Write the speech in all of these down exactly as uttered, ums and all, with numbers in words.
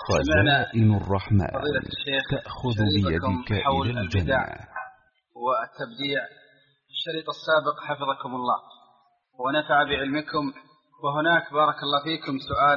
خزائن الرحمن فضيلة الشيخ تأخذ شريطكم بيدك حول إلى البدع الجنة. والتبديع الشريط السابق حفظكم الله ونفع بعلمكم. وهناك بارك الله فيكم سؤال.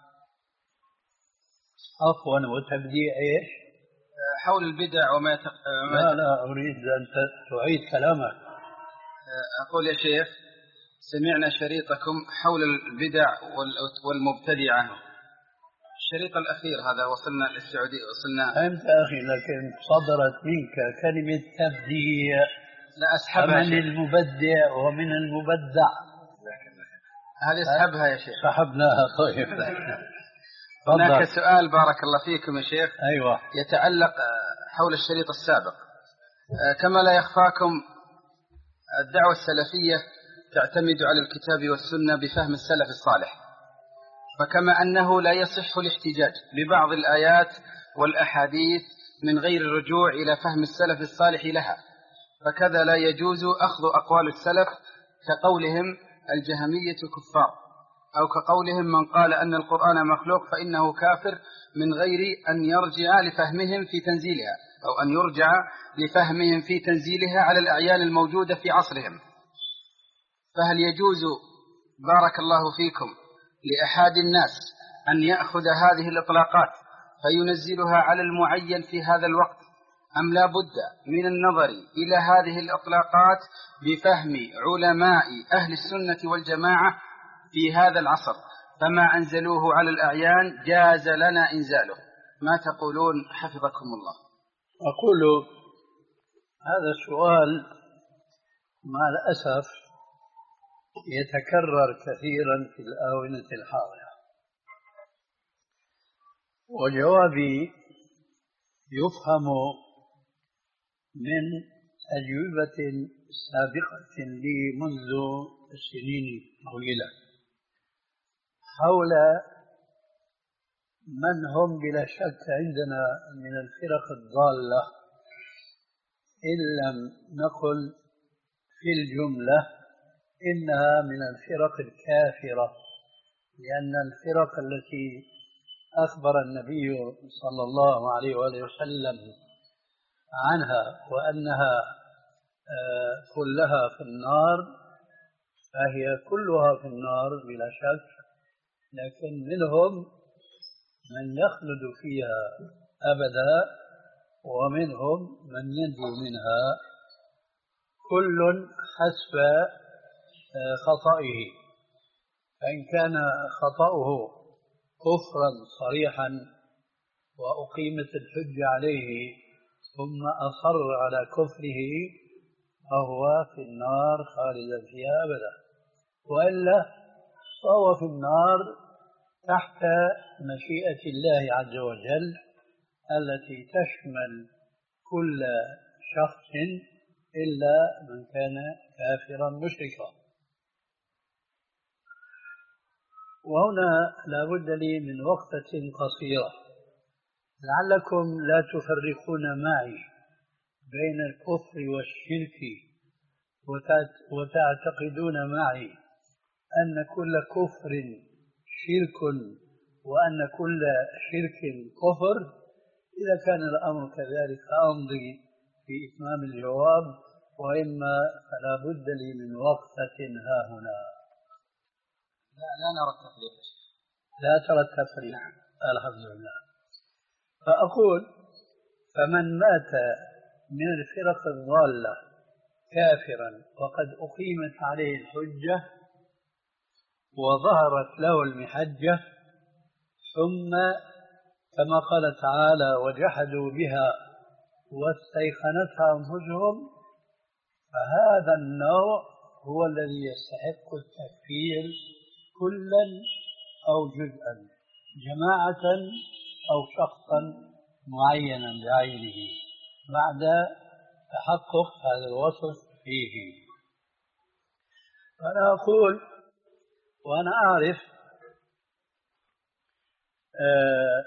عفوا، وتبديع ايش؟ حول البدع وما يتق... لا لا أريد أن تعيد كلامك. أقول يا شيخ سمعنا شريطكم حول البدع والمبتدعة، الشريط الأخير هذا وصلنا للسعودية وصلنا. أنت أخي لكن صدرت منك كلمة تبديع، لا أسحبها من المبدع ومن المبدع، هذه اسحبها يا شيخ. سحبناها. طيب. هناك سؤال بارك الله فيكم يا شيخ. أيوة. يتعلق حول الشريط السابق. كما لا يخفاكم الدعوة السلفية تعتمد على الكتاب والسنة بفهم السلف الصالح، فكما أنه لا يصح الاحتجاج ببعض الآيات والأحاديث من غير الرجوع إلى فهم السلف الصالح لها، فكذا لا يجوز أخذ أقوال السلف كقولهم الجهمية كفار، أو كقولهم من قال أن القرآن مخلوق فإنه كافر، من غير أن يرجع لفهمهم في تنزيلها أو أن يرجع لفهمهم في تنزيلها على الأعيان الموجودة في عصرهم. فهل يجوز بارك الله فيكم لأحد الناس أن يأخذ هذه الإطلاقات فينزلها على المعين في هذا الوقت، أم لا بد من النظر إلى هذه الإطلاقات بفهم علماء أهل السنة والجماعة في هذا العصر، فما أنزلوه على الأعيان جاز لنا إنزاله؟ ما تقولون حفظكم الله؟ أقول هذا السؤال مع الأسف يتكرر كثيرا في الآونة الحاضرة، وجوابي يفهم من أجوبة سابقة لي منذ سنين طويلة حول من هم بلا شك عندنا من الفرق الضالة، إن لم نقل في الجملة إنها من الفرق الكافرة، لأن الفرق التي أخبر النبي صلى الله عليه وآله وسلم عنها وأنها كلها في النار فهي كلها في النار بلا شك، لكن منهم من يخلد فيها أبدا ومنهم من ينجو منها، كل حسب خطئه. فإن كان خطأه كفرا صريحا وأقيمت الحجة عليه ثم أصر على كفره فهو في النار خالدا فيها أبدا، وإلا فهو في النار تحت مشيئة الله عز وجل التي تشمل كل شخص إلا من كان كافرا مشركا. وهنا لا بد لي من وقفة قصيرة، لعلكم لا تفرقون معي بين الكفر والشرك وتعتقدون معي أن كل كفر شرك وأن كل شرك كفر. إذا كان الأمر كذلك أمضي في إتمام الجواب، وإما فلا بد لي من وقفة ها هنا. لا لا نرى التفريق. لا ترى التفريق. نعم. الحمد لله. فأقول فمن مات من الفرق الضالة كافرا وقد أقيمت عليه الحجة وظهرت له المحجة، ثم كما قال تعالى وجحدوا بها واستيقنتها أنفسهم، فهذا النوع هو الذي يستحق التكفير كلا أو جزءا، جماعة أو شخصا معينا بعينه بعد تحقق هذا الوصف فيه. فأنا أقول وأنا أعرف آه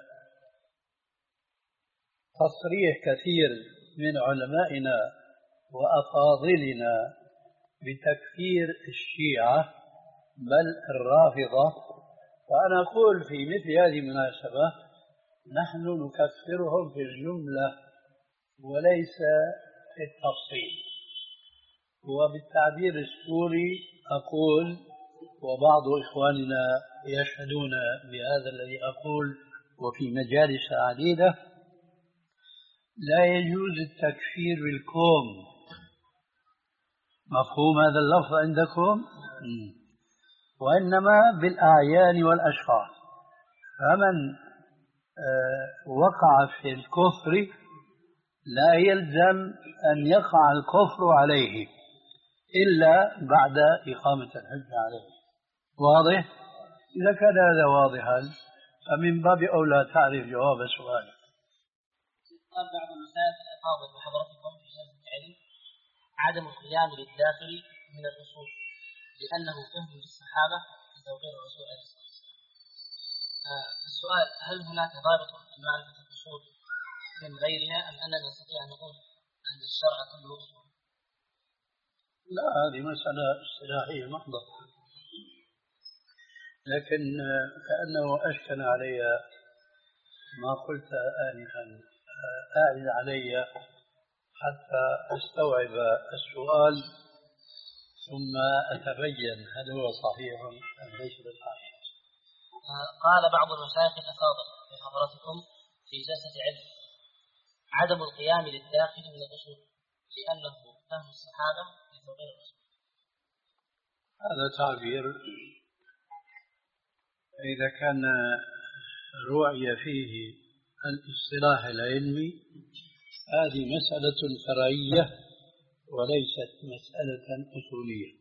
تصريح كثير من علمائنا وأفاضلنا بتكفير الشيعة بل الرافضة، فأنا أقول في مثل هذه المناسبة نحن نكفرهم في الجملة وليس في التفصيل. وبالتعبير السوري أقول، وبعض إخواننا يشهدون بهذا الذي أقول وفي مجالس عديدة، لا يجوز التكفير بالكوم. مفهوم هذا اللفظ عندكم؟ وإنما بالأعيان والأشخاص. فمن وقع في الكفر لا يلزم أن يقع الكفر عليه إلا بعد إقامة الحجة عليه. واضح؟ إذا كان هذا واضحا فمن باب أولى تعرف جواب سؤالك. قال بعض المسائل الأفاضل وحضرتكم في جلسة العلم عدم القيام للداخل من الأصول لأنه فهم للصحابة في توقير الرسول عليه الصلاة والسلام. السؤال: هل هناك ضابط في معرفة الأصول من غيرها أم أننا نستطيع أن نقول أن الشرع كله أصول؟ لا، هذه مسألة اصطلاحية محضة، لكن كأنه أشكل علي ما قلت آنفا. أعد علي حتى أستوعب السؤال ثم أتبين هل هو صحيح أم ليس بصحيح. قال بعض المشايخ الأفاضل في حضرتكم في جلسة علم عدم القيام للداخل من الأصول لأنه فهم الصحابة في توقير الأصول. هذا تعبير إذا كان رؤي فيه الاصطلاح العلمي هذه مسألة فرعية وليست مسألة أصولية.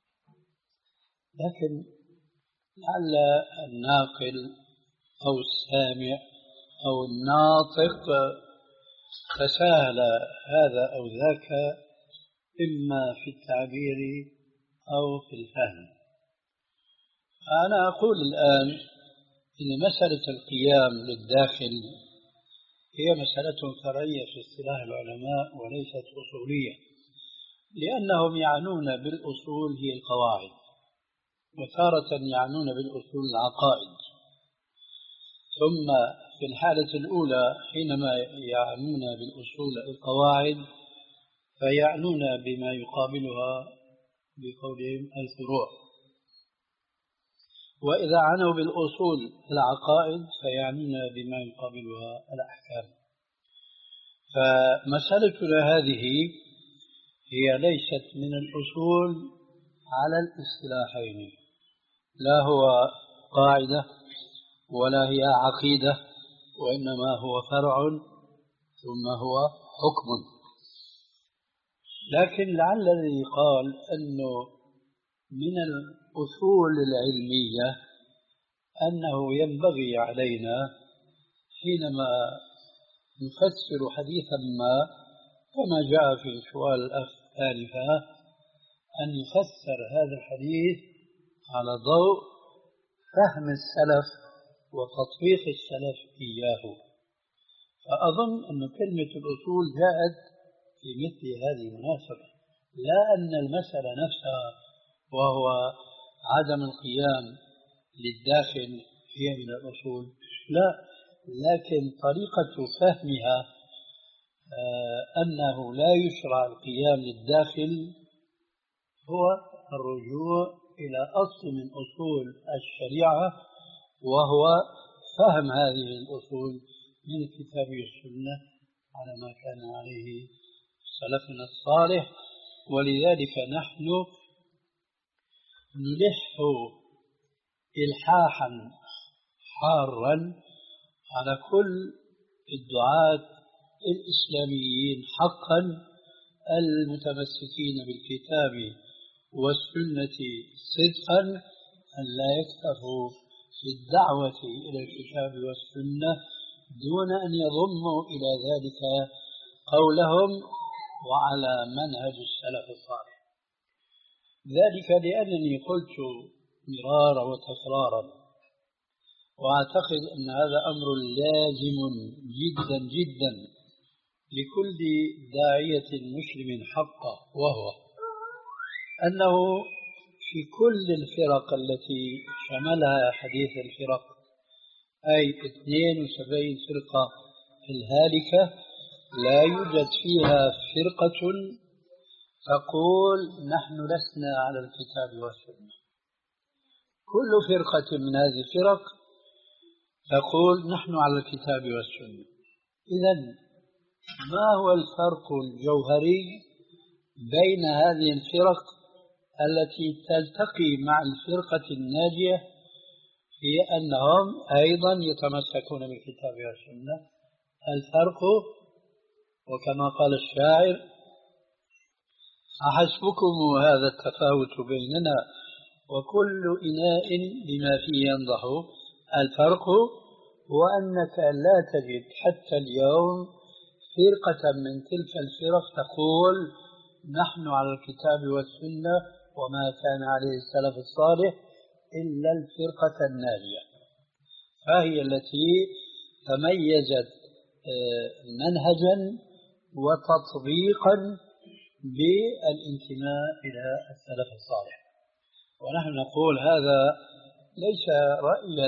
لكن لعل الناقل أو السامع أو الناطق تساهل هذا أو ذاك إما في التعبير أو في الفهم. أنا أقول الآن إن مسألة القيام للداخل هي مسألة فرعية في اصطلاح العلماء وليست أصولية، لأنهم يعنون بالأصول هي القواعد، وتارة يعنون بالأصول العقائد. ثم في الحالة الأولى حينما يعنون بالأصول القواعد فيعنون بما يقابلها بقولهم الفروع، وإذا عنوا بالأصول العقائد فيعنون بما يقابلها الأحكام. فمسألتنا هذه هي ليست من الأصول على الاصطلاحين، لا هو قاعدة ولا هي عقيدة، وإنما هو فرع ثم هو حكم. لكن لعل الذي قال أنه من الأصول العلمية أنه ينبغي علينا حينما نفسر حديثا ما كما جاء في سؤال الأخ آنفا أن يفسر هذا الحديث على ضوء فهم السلف وتطبيق السلف إياه. فأظن أن كلمة الأصول جاءت في مثل هذه المناسبة، لا أن المسألة نفسها وهو عدم القيام للداخل هي من الأصول، لا، لكن طريقة فهمها أنه لا يشرع القيام للداخل هو الرجوع إلى أصل من أصول الشريعة، وهو فهم هذه الأصول من الكتاب والسنة على ما كان عليه سلفنا الصالح. ولذلك نحن نلح إلحاحا حارا على كل الدعاة الإسلاميين حقا المتمسكين بالكتاب والسنة صدقا أن لا يكتفوا في الدعوة إلى الكتاب والسنة دون أن يضموا إلى ذلك قولهم وعلى منهج السلف الصالح. ذلك لأنني قلت مرارا وتكرارا، وأعتقد أن هذا أمر لازم جدا جدا لكل داعية مسلم حقا، وهو أنه في كل الفرق التي شملها حديث الفرق أي اثنين وسبعين فرقة الهالكة لا يوجد فيها فرقة تقول نحن لسنا على الكتاب والسنة. كل فرقة من هذه الفرق تقول نحن على الكتاب والسنة. إذن ما هو الفرق الجوهري بين هذه الفرق التي تلتقي مع الفرقة الناجية في أنهم أيضا يتمسكون بالكتاب والسنة؟ الفرق وكما قال الشاعر أحسبكم هذا التفاوت بيننا وكل إناء بما فيه ينضح. الفرق هو أنك لا تجد حتى اليوم فرقة من تلك الفرق تقول نحن على الكتاب والسنة وما كان عليه السلف الصالح إلا الفرقة الناجية، فهي التي تميزت منهجا وتطبيقا بالانتماء إلى السلف الصالح. ونحن نقول هذا ليس رأيا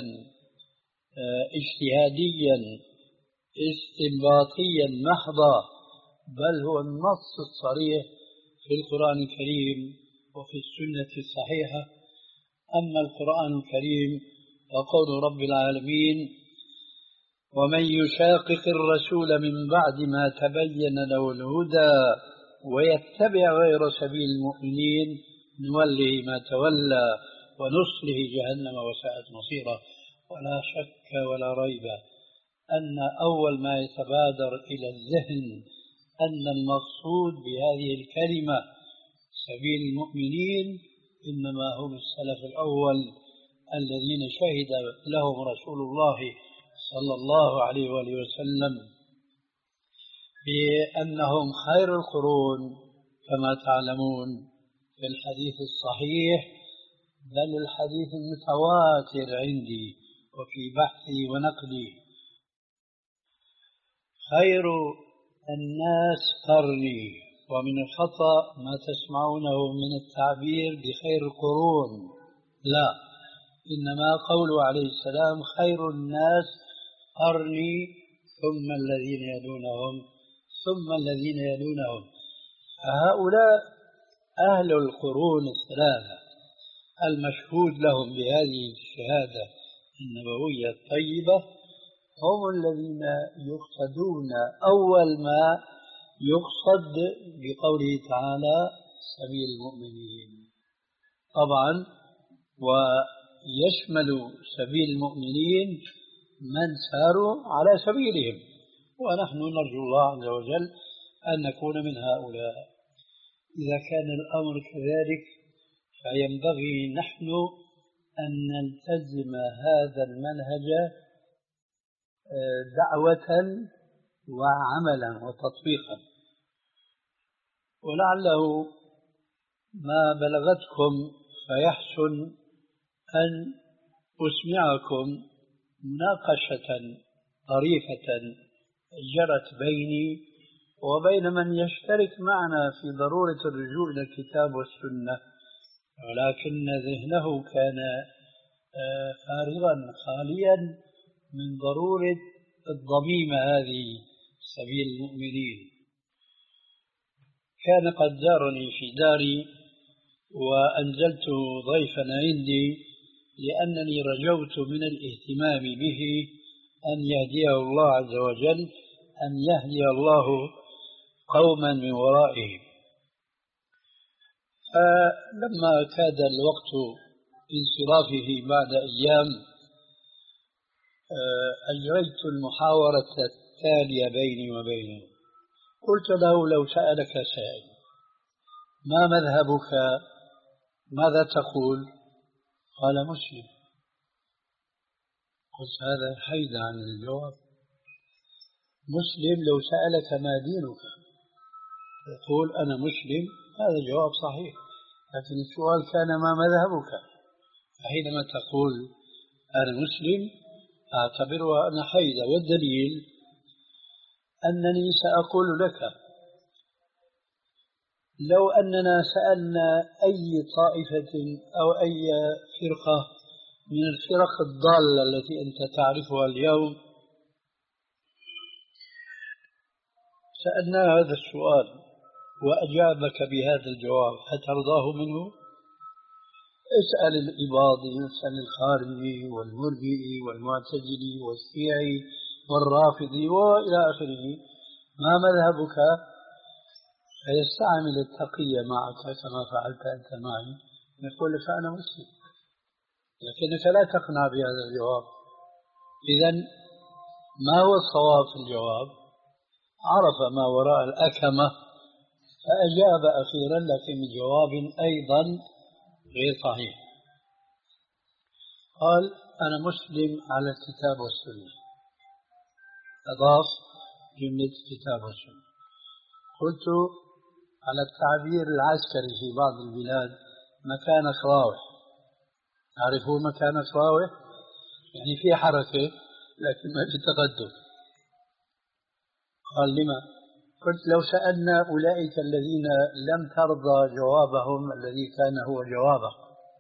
اجتهاديا استنباطيا محضا، بل هو النص الصريح في القرآن الكريم وفي السنة الصحيحة. أما القرآن الكريم وقول رب العالمين ومن يشاقق الرسول من بعد ما تبين له الهدى ويتبع غير سبيل المؤمنين نوله ما تولى ونصله جهنم وساءت مصيره. ولا شك ولا ريب أن أول ما يتبادر إلى الذهن أن المقصود بهذه الكلمة سبيل المؤمنين إنما هم السلف الأول الذين شهد لهم رسول الله صلى الله عليه وآله وسلم بأنهم خير القرون كما تعلمون في الحديث الصحيح، بل الحديث المتواتر عندي وفي بحثي ونقلي: خير الناس قرني. ومن الخطأ ما تسمعونه من التعبير بخير القرون، لا، إنما قوله عليه السلام خير الناس قرني ثم الذين يلونهم ثم الذين يلونهم. فهؤلاء أهل القرون الثلاثة المشهود لهم بهذه الشهادة النبوية الطيبة هم الذين يقصدون أول ما يقصد بقوله تعالى سبيل المؤمنين. طبعا ويشمل سبيل المؤمنين من ساروا على سبيلهم، ونحن نرجو الله عز وجل أن نكون من هؤلاء. إذا كان الأمر كذلك فينبغي نحن أن نلتزم هذا المنهج دعوة وعملا وتطبيقا. ولعله ما بلغتكم فيحسن أن أسمعكم مناقشة طريفة جرت بيني وبين من يشترك معنا في ضرورة الرجوع إلى الكتاب والسنة، ولكن ذهنه كان فارغا خاليا من ضرورة الضميمة هذه سبيل المؤمنين. كان قد زارني في داري وأنزلت ضيفا عندي لأنني رجوت من الاهتمام به أن يهديه الله عز وجل، أن يهدي الله قوما من ورائه. فلما كاد الوقت انصرافه بعد أيام أجريت المحاورة التالية بيني وبينه. قلت له لو سألك سائل ما مذهبك ماذا تقول؟ قال مسلم. قلت هذا حيد عن الجواب. مسلم لو سألك ما دينك يقول أنا مسلم، هذا جواب صحيح، لكن السؤال كان ما مذهبك؟ فحينما تقول أنا مسلم أعتبرها أنا حيدة، والدليل أنني سأقول لك لو أننا سألنا أي طائفة أو أي فرقة من الفرق الضالة التي أنت تعرفها اليوم. سألنا هذا السؤال وأجابك بهذا الجواب، هترضاه منه؟ اسأل الإباضي، اسأل الخارجي والمرجئي والمعتزلي والشيعي والرافضي وإلى آخره، ما مذهبك؟ فيستعمل التقية معك كما فعلت أنت معي، يقول لك أنا مسلم، لكنك لا تقنع بهذا الجواب. إذن ما هو الصواب في الجواب؟ عرف ما وراء الأكمة فأجاب أخيرا، لكن بجواب أيضا غير صحيح. قال أنا مسلم على الكتاب والسنة، أضاف جملة الكتاب والسنة. قلت على التعبير العسكري في بعض البلاد مكانك راوح، تعرفون مكانك راوح؟ يعني في حركة لكن ما في تقدم. قال لما؟ قلت لو سألنا أولئك الذين لم ترضى جوابهم الذي كان هو جوابك،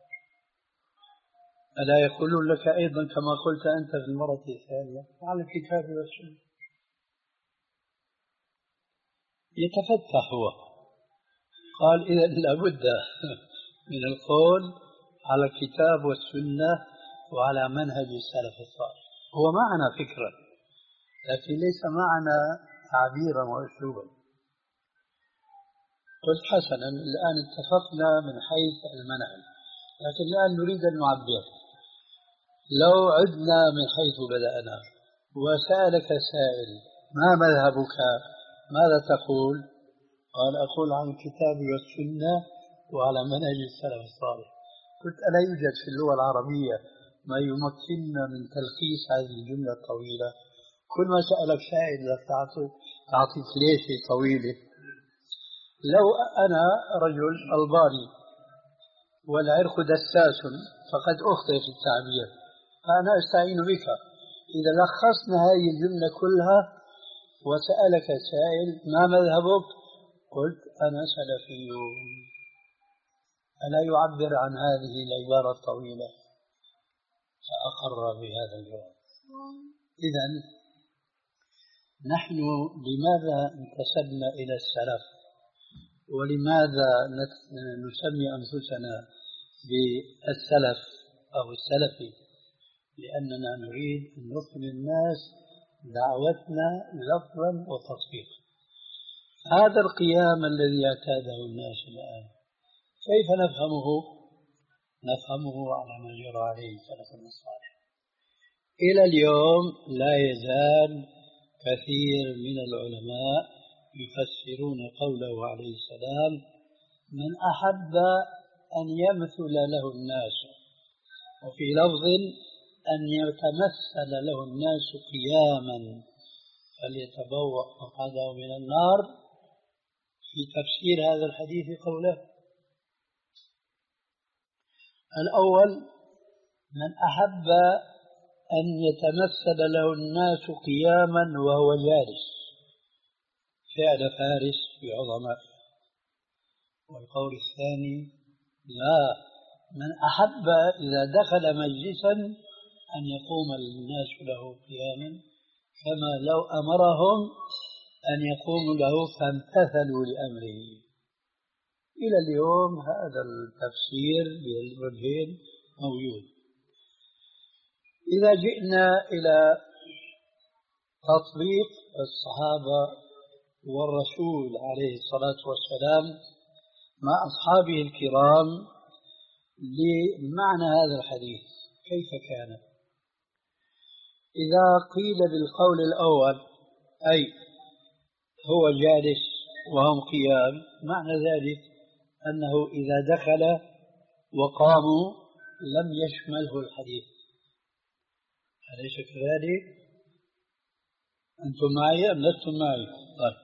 ألا يقولون لك أيضا كما قلت أنت في المرة الثانية على الكتاب والسنة؟ يتفتح هو. قال إذا لابد من القول على الكتاب والسنة وعلى منهج السلف الصالح. هو معنا فكرة لكن ليس معنا تعبيرا وأسلوبا. قلت حسنا، الآن اتفقنا من حيث المنهج، لكن الآن نريد أن نعبر. لو عدنا من حيث بدأنا وسألك سائل ما مذهبك، ماذا تقول؟ قال أقول عن الكتاب والسنة وعلى منهج السلف الصالح. قلت ألا يوجد في اللغة العربية ما يمكننا من تلخيص هذه الجملة الطويلة؟ كل ما سألك سائل تعطيك ليش طويلة. لو أنا رجل ألباني والعرق دساس فقد أخطئ في التعبير، فأنا أستعين بك. إذا لخصنا هذه الجملة كلها وسألك سائل ما مذهبك، قلت أنا سلفي، ألا يعبر عن هذه العبارة الطويلة؟ فأقر بهذا الجواب. إذن نحن لماذا انتسبنا إلى السلف ولماذا نسمي أنفسنا بالسلف أو السلفي؟ لأننا نريد أن نخبر الناس دعوتنا لفظا وتطبيقا. هذا القيام الذي اعتاده الناس الآن كيف نفهمه؟ نفهمه على ما جرى عليه سلفنا الصالح. إلى اليوم لا يزال كثير من العلماء يفسرون قوله عليه السلام من أحب أن يمثل له الناس، وفي لفظ أن يتمثل له الناس قياما فليتبوأ مقعده من النار. في تفسير هذا الحديث قوله الأول من أحب أن يتمثل له الناس قياما وهو جالس، فعل فارس في عظماء. والقول الثاني لا، من أحب إذا دخل مجلسا أن يقوم الناس له قياما كما لو أمرهم أن يقوموا له فامتثلوا لأمره. إلى اليوم هذا التفسير بالوجهين موجود. إذا جئنا إلى تطبيق الصحابة والرسول عليه الصلاة والسلام مع أصحابه الكرام لمعنى هذا الحديث كيف كان؟ إذا قيل بالقول الأول أي هو جالس وهم قيام، معنى ذلك أنه إذا دخل وقاموا لم يشمله الحديث، أليس كذلك؟ أنتم معي أم لستم معي؟ طيب.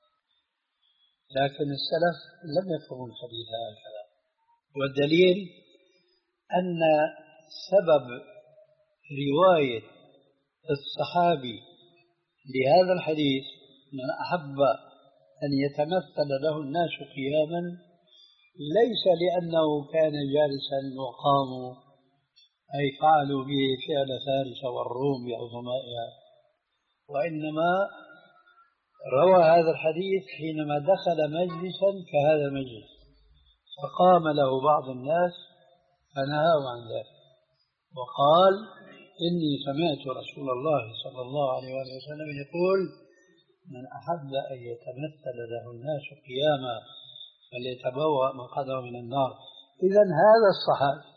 لكن السلف لم يفهموا الحديث هكذا، والدليل أن سبب رواية الصحابي لهذا الحديث من أحب أن يتمثل له الناس قياما ليس لأنه كان جالسا وقاموا أي فعلوا به فعل فارس والروم بعظمائها، وإنما روى هذا الحديث حينما دخل مجلسا كهذا المجلس فقام له بعض الناس فنهاه عن ذلك وقال إني سمعت رسول الله صلى الله عليه وسلم يقول من أحب أن يتمثل له الناس قياما فليتبوأ مقعده من النار. إذن هذا الصحابي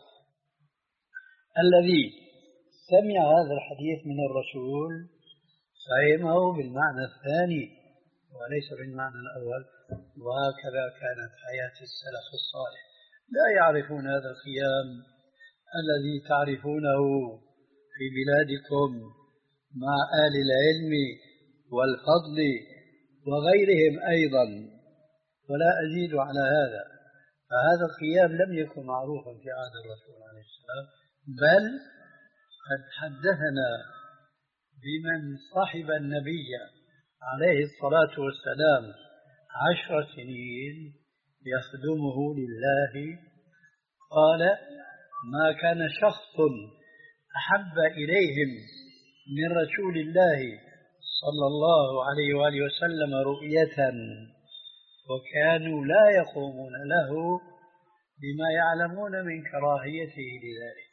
الذي سمع هذا الحديث من الرسول فهمه بالمعنى الثاني وليس بالمعنى الأول، وهكذا كانت حياة السلف الصالح، لا يعرفون هذا القيام الذي تعرفونه في بلادكم مع آل العلم والفضل وغيرهم أيضا، ولا أزيد على هذا. فهذا القيام لم يكن معروفا في عهد الرسول عليه السلام، بل قد حدثنا بمن صحب النبي عليه الصلاة والسلام عشر سنين يخدمه لله، قال ما كان شخص أحب إليهم من رسول الله صلى الله عليه وآله وسلم رؤية وكانوا لا يقومون له بما يعلمون من كراهيته لذلك.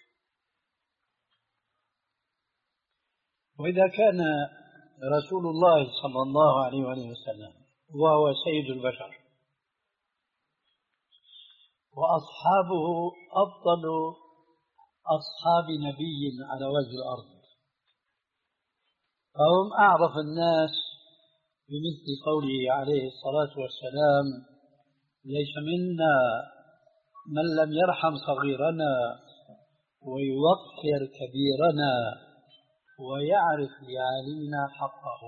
وإذا كان رسول الله صلى الله عليه وآله وسلم وهو سيد البشر وأصحابه أفضل أصحاب نبي على وجه الأرض، فهم أعرف الناس بمثل قوله عليه الصلاة والسلام ليس منا من لم يرحم صغيرنا ويوقر كبيرنا ويعرف لعالمنا حقه.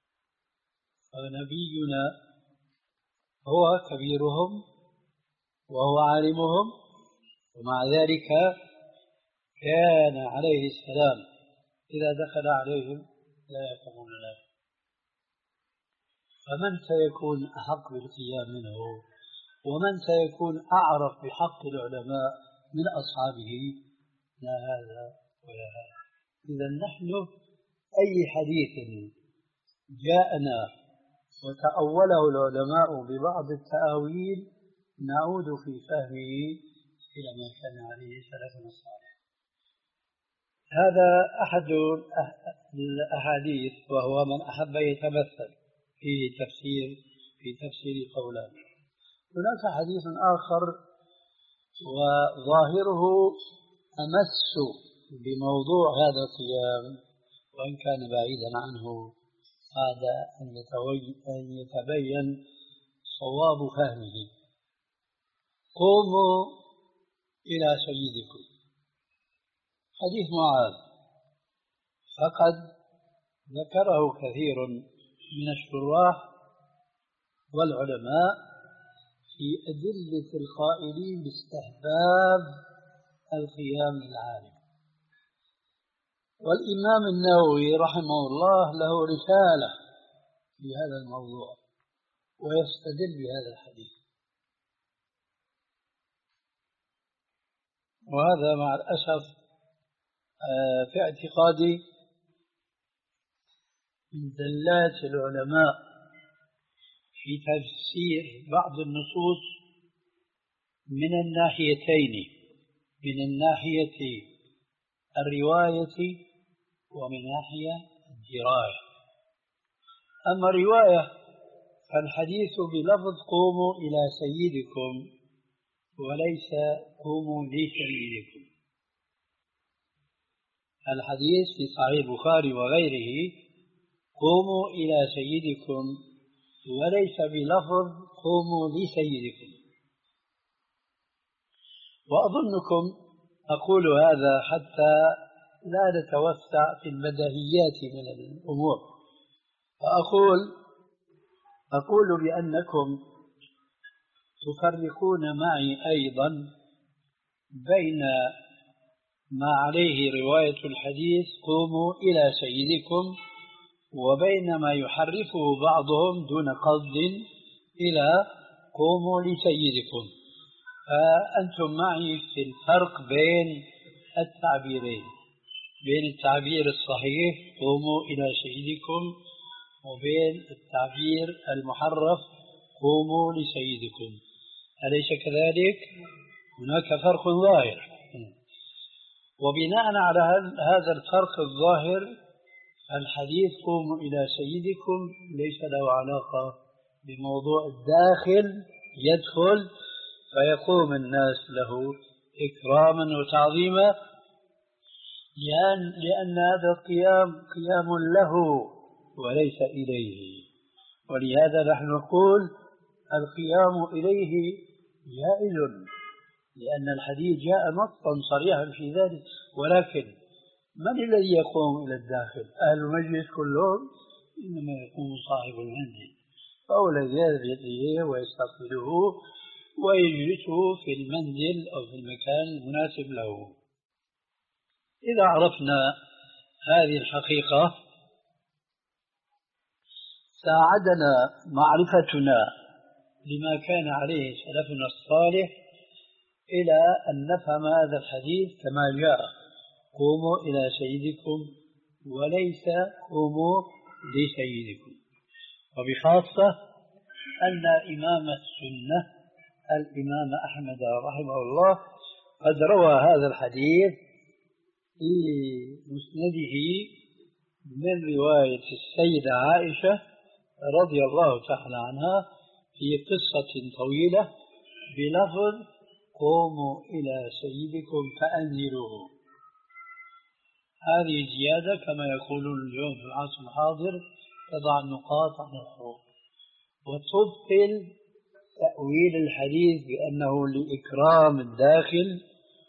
فنبينا هو كبيرهم وهو عالمهم، ومع ذلك كان عليه السلام إذا دخل عليهم لا يقومون له. فمن سيكون أحق بالقيام منه ومن سيكون أعرف بحق العلماء من أصحابه؟ لا هذا ولا هذا. إذا نحن أي حديث جاءنا وتأوله العلماء ببعض التأويل نعود في فهمه إلى ما كان عليه سلفنا الصالح. هذا أحد الأحاديث، وهو من أحب يتمثل في تفسير في تفسير قولان. هناك حديث آخر وظاهره أمس بموضوع هذا القيام وإن كان بعيدا عنه بعد أن يتبين صواب فهمه. قوموا إلى سيدكم، حديث معاذ، فقد ذكره كثير من الشراح والعلماء في أدلة القائلين باستحباب القيام للعالم. والإمام النووي رحمه الله له رسالة في هذا الموضوع ويستدل بهذا الحديث، وهذا مع الأسف في اعتقادي من زلات العلماء في تفسير بعض النصوص من الناحيتين، من الناحية الرواية ومن ناحية الدراية. أما الرواية فالحديث بلفظ قوموا إلى سيدكم وليس قوموا لسيدكم. الحديث في صحيح البخاري وغيره قوموا إلى سيدكم وليس بلفظ قوموا لسيدكم. وأظنكم أقول هذا حتى لا نتوسع في البديهيات من الأمور، فأقول أقول بأنكم تفرقون معي أيضا بين ما عليه رواية الحديث قوموا إلى سيدكم وبين ما يحرفه بعضهم دون قصد إلى قوموا لسيدكم. فأنتم معي في الفرق بين التعبيرين بين التعبير الصحيح قوموا إلى سيدكم وبين التعبير المحرف قوموا لسيدكم، أليس كذلك؟ هناك فرق ظاهر، وبناء على هذا الفرق الظاهر الحديث قوموا إلى سيدكم ليس له علاقة بموضوع الداخل يدخل فيقوم الناس له إكراما وتعظيما، لأن, لأن هذا القيام قيام له وليس إليه، ولهذا نحن نقول القيام إليه جائز لأن الحديث جاء نصا صريحا في ذلك، ولكن من الذي يقوم إلى الداخل؟ أهل المجلس كلهم؟ إنما يقوم صاحب المنزل، فهو الذي يذهب إليه ويستقبله ويجلسه في المنزل أو في المكان المناسب له. إذا عرفنا هذه الحقيقة ساعدنا معرفتنا لما كان عليه سلفنا الصالح إلى أن نفهم هذا الحديث كما جاء قوموا إلى سيدكم وليس قوموا لسيدكم، وبخاصة أن إمام السنة الإمام أحمد رحمه الله قد روى هذا الحديث في مسنده من رواية السيدة عائشة رضي الله تعالى عنها في قصة طويلة بلفظ قوموا إلى سيدكم فأنزلوه. هذه زيادة كما يقولون اليوم في العصر الحاضر تضع النقاط عن الحروف وتبطل تأويل الحديث بأنه لإكرام الداخل،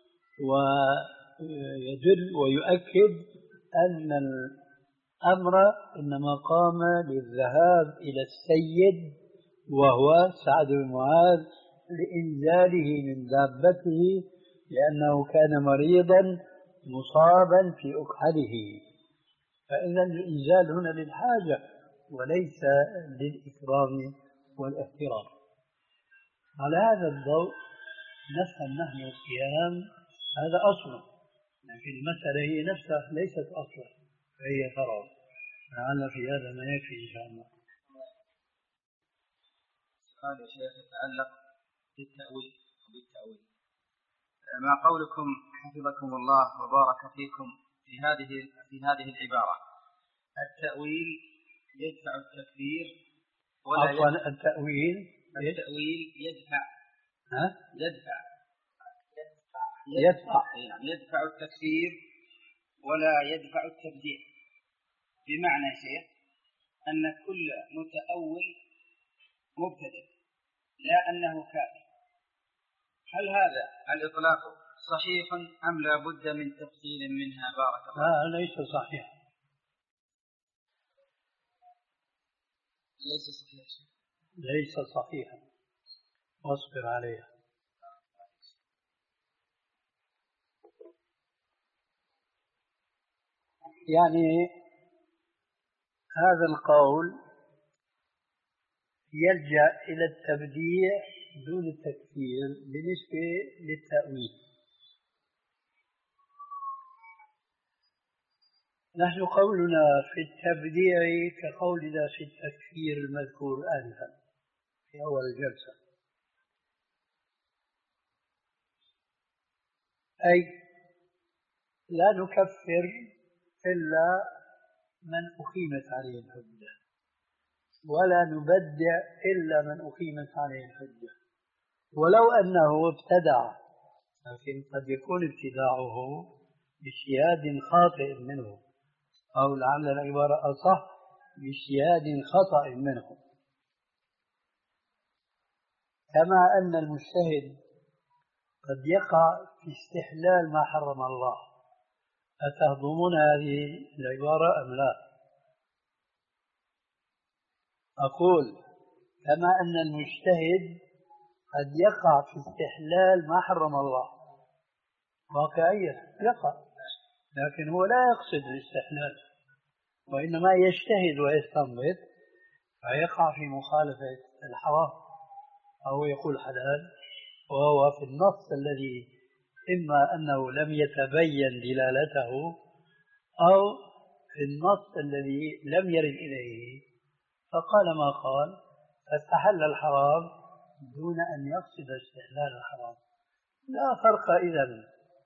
ويدل ويؤكد أن الأمر إنما قام للذهاب إلى السيد وهو سعد بن معاذ لإنزاله من دابته لأنه كان مريضا مصابا في أكحله، فإذا الإنزال هنا للحاجة وليس للإكرام والاحترام. على هذا الضوء نفهم نحن القيام هذا أصل، لكن المسألة هي نفسها ليست أصلا فهي فرع، لعل في هذا ما يكفي إن شاء الله. سؤال يا شيخ يتعلق بالتأويل وبالتأويل، ما قولكم حفظكم الله وبارك فيكم في هذه في هذه العبارة التأويل يدفع التكفير ولا عفوا التأويل التأويل يدفع ها يدفع يدفع يعني يدفع التكفير ولا يدفع التبديع، بمعنى شيء أن كل متأول مبتدع لا أنه كافر، هل هذا الإطلاق صحيح أم لا بد من تفصيل منها بارك الله؟ لا ليس صحيح، ليس صحيح ليس صحيحا، واصبر عليها. يعني هذا القول يلجأ إلى التبديع دون التكفير بالنسبة للتأويل. نحن قولنا في التبديع كقولنا في التكفير المذكور آنفا في أول الجلسة، أي لا نكفر إلا من أقيمت عليه الحجة، ولا نبدع إلا من أقيمت عليه الحجة، ولو أنه ابتدع لكن قد يكون ابتداعه باجتهاد خاطئ منه، أو لعل العبارة أصح باجتهاد خطأ منه، كما أن المجتهد قد يقع في استحلال ما حرم الله. أتهضمون هذه العبارة أم لا؟ أقول كما أن المجتهد قد يقع في استحلال ما حرم الله واقعيا يقع، لكن هو لا يقصد الاستحلال وإنما يجتهد ويستنبط فيقع في مخالفة الحرام، أو يقول حلال وهو في النص الذي إما أنه لم يتبين دلالته أو في النص الذي لم يرد إليه فقال ما قال فاستحل الحرام دون أن يقصد استحلال الحرام. لا فرق إذن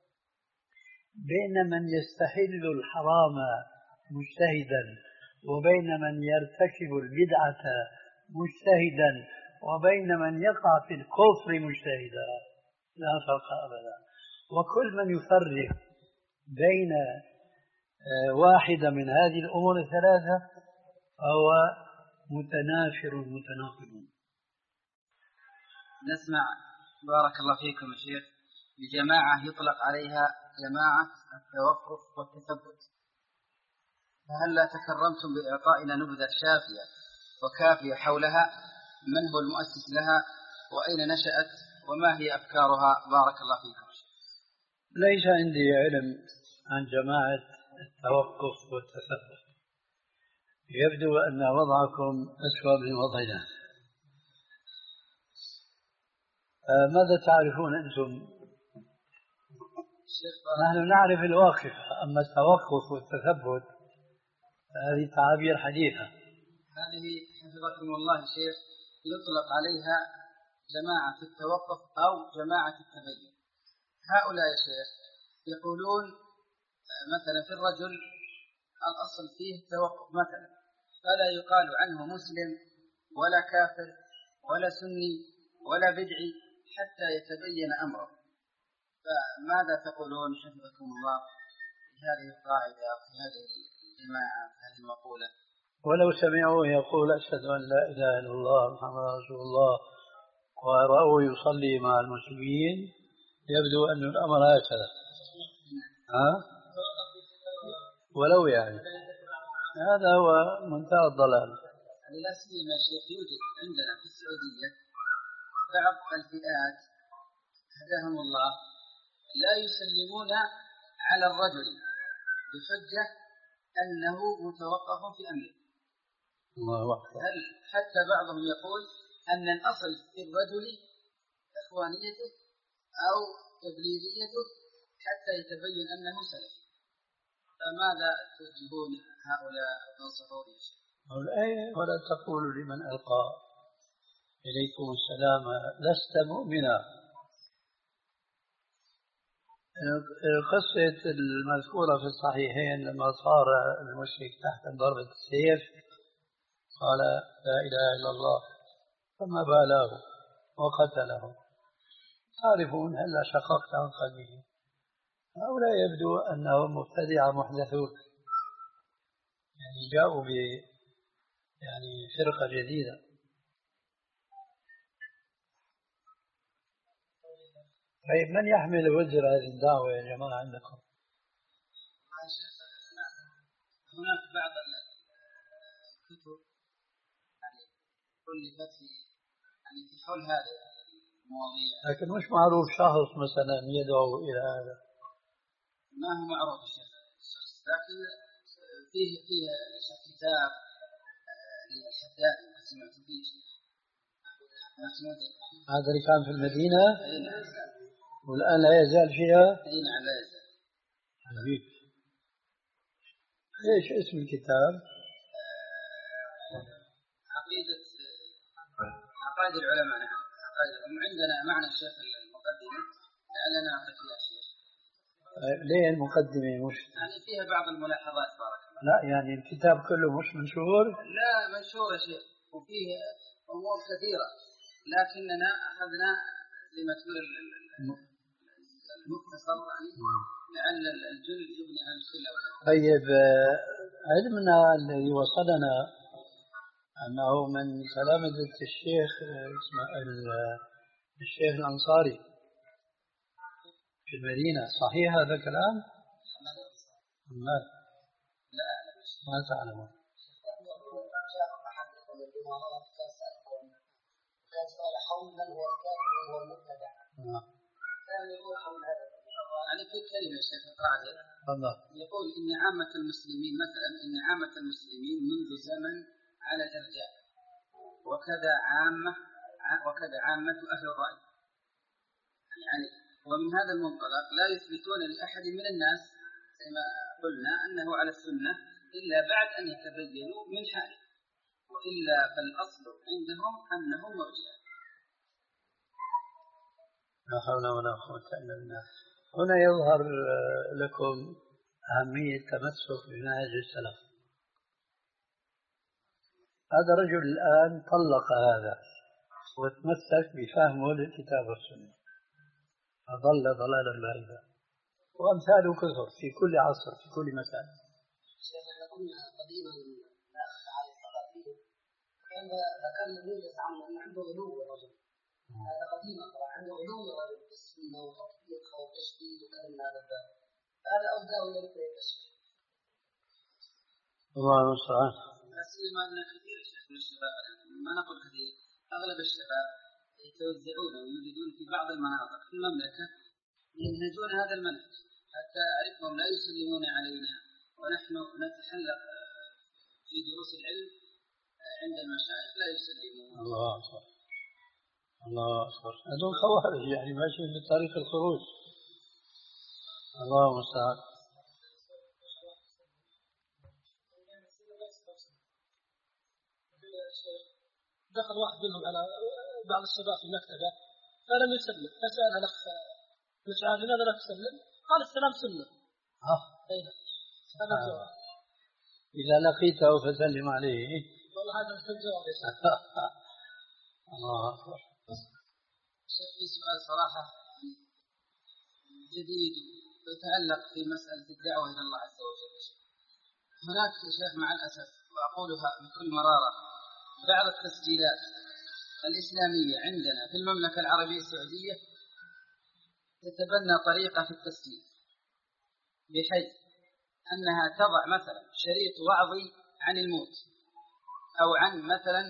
بين من يستحل الحرام مجتهدا وبين من يرتكب البدعة مجتهدا وبين من يقع في الكفر مجتهدا، لا فرق أبدا. وكل من يفرق بين واحدة من هذه الأمور الثلاثة فهو متنافر متناقض. نسمع بارك الله فيكم يا شيخ بجماعة يطلق عليها جماعة التوقف والتثبت، فهل لا تكرمتم بإعطائنا نبذة شافية وكافية حولها؟ من هو المؤسس لها وأين نشأت وما هي أفكارها؟ بارك الله فيكم. ليس عندي علم عن جماعة التوقف والتثبت، يبدو أن وضعكم أسوأ من وضعنا. ماذا تعرفون أنتم؟ نحن نعرف الواقف، أما التوقف والتثبت هذه تعابير حديثة. هذه حفظكم الله شيخ يطلق عليها جماعة التوقف أو جماعة التبين. هؤلاء يا شيخ يقولون مثلا في الرجل الأصل فيه التوقف مثلا، فلا يقال عنه مسلم ولا كافر ولا سني ولا بدعي حتى يتبين أمره. فماذا تقولون حفظكم الله في هذه القاعدة في هذه الجماعة في هذه المقولة؟ ولو سمعوه يقول أشهد أن لا إله إلا الله محمد رسول الله ورأوه يصلي مع المسلمين يبدو أن الأمر هكذا، ها؟ ولو يعني هذا هو منتهى الضلال. لا سيما شيخ يوجد عندنا في السعودية بعض الفئات هداهم الله لا يسلمون على الرجل بحجة أنه متوقف في أمره. الله أكبر. هل حتى بعضهم يقول أن الأصل في الرجل إخوانيته أو تبليغيته حتى يتبين أنه سلفي. فماذا توجهون هؤلاء وتنصحون؟ الآية ولا تقولوا لمن ألقى إليكم السلام لست مؤمنا. القصة المذكورة في الصحيحين لما صار المشرك تحت ضربة السيف قال لا إله إلا الله فما بالاه وقتله. تعرفون هل شققت عن قلبه؟ هؤلاء يبدو أنهم مبتدعة محدثون، يعني جاءوا ب يعني فرقة جديدة. طيب من يحمل وزر هذه الدعوة يا جماعة عندكم؟ هناك بعض الكتب يعني كلفت يعني في حول هذه المواضيع، لكن مش معروف شخص مثلا يدعو إلى هذا. ما هو معروف الشيخ، لكن فيه فيه كتاب للحداد سمعت فيه محمود هذا اللي كان في المدينة والآن لا يزال فيها. اي نعم لا يزال. حبيب ايش اسم الكتاب؟ عقيدة عقائد العلماء. نعم عقائد عندنا معنا الشيخ المقدمة لعلنا نعطيك يا شيخ. ليه المقدمة مش يعني فيها بعض الملاحظات بارك الله. لا يعني الكتاب كله مش منشور؟ لا منشور يا شيخ وفيه أمور كثيرة لكننا أخذنا لما تقول المختصر يعني لعل الجل يبني على الكل. طيب علمنا الذي وصلنا أنه من تلامذة الشيخ اسمه الشيخ الأنصاري في المدينة، صحيح هذا الكلام؟ لا لا ما تعلمون. يعني في كلمة شيخ الله يقول إن عامة المسلمين مثلا إن عامة المسلمين منذ زمن على الإرجاء وكذا عامة وكذا عامة أهل الرأي. يعني ومن هذا المنطلق لا يثبتون لأحد من الناس زي ما قلنا أنه على السنة إلا بعد أن يتبينوا من حاله، وإلا فالأصل عندهم أنهم مرجئة. لا حول ولا قوة إلا بالله. هنا يظهر لكم أهمية التمسك بمنهج السلف. هذا الرجل الآن طلق هذا وتمسك بفهمه للكتاب والسنة فظل ضلالا بعيدا، وأمثاله كثر في كل عصر في كل مكان. شيخنا قلنا قديما الأخ علي الصلاحي كان ذكرنا نجلس عنه أن عنده غلو الرجل، هذا قديما طبعا عنده غلو الرجل في السنة وتطبيقها وتشديد وكذا من هذا الباب، هذا أوداه إلى التشديد. الله المستعان. لا سيما أن كثير من الشباب، ما نقول كثير، أغلب الشباب يتوزعون ويوجدون في بعض المناطق في المملكة ينهجون هذا المنهج، حتى أعرفهم لا يسلمون علينا ونحن نتحلق في دروس العلم عند المشايخ لا يسلمون. الله أكبر الله أكبر. هذول خوارج يعني ماشيين بطريق الخروج. الله المستعان. دخل واحد منهم على بعض الشباب في المكتبة فلم يسلم، فسأل الأخ مشعل لماذا لا تسلم؟ قال السلام سنة. اه هذا الجواب. إذا لقيته فسلم عليه. والله هذا الجواب يا شيخ. الله أكبر. شيخ في سؤال صراحة جديد يتعلق في مسألة الدعوة إلى الله عز وجل. هناك يا شيخ مع الأسف وأقولها بكل مرارة بعض التسجيلات الإسلامية عندنا في المملكة العربية السعودية تتبنى طريقة في التسجيل بحيث أنها تضع مثلا شريط وعظي عن الموت أو عن مثلا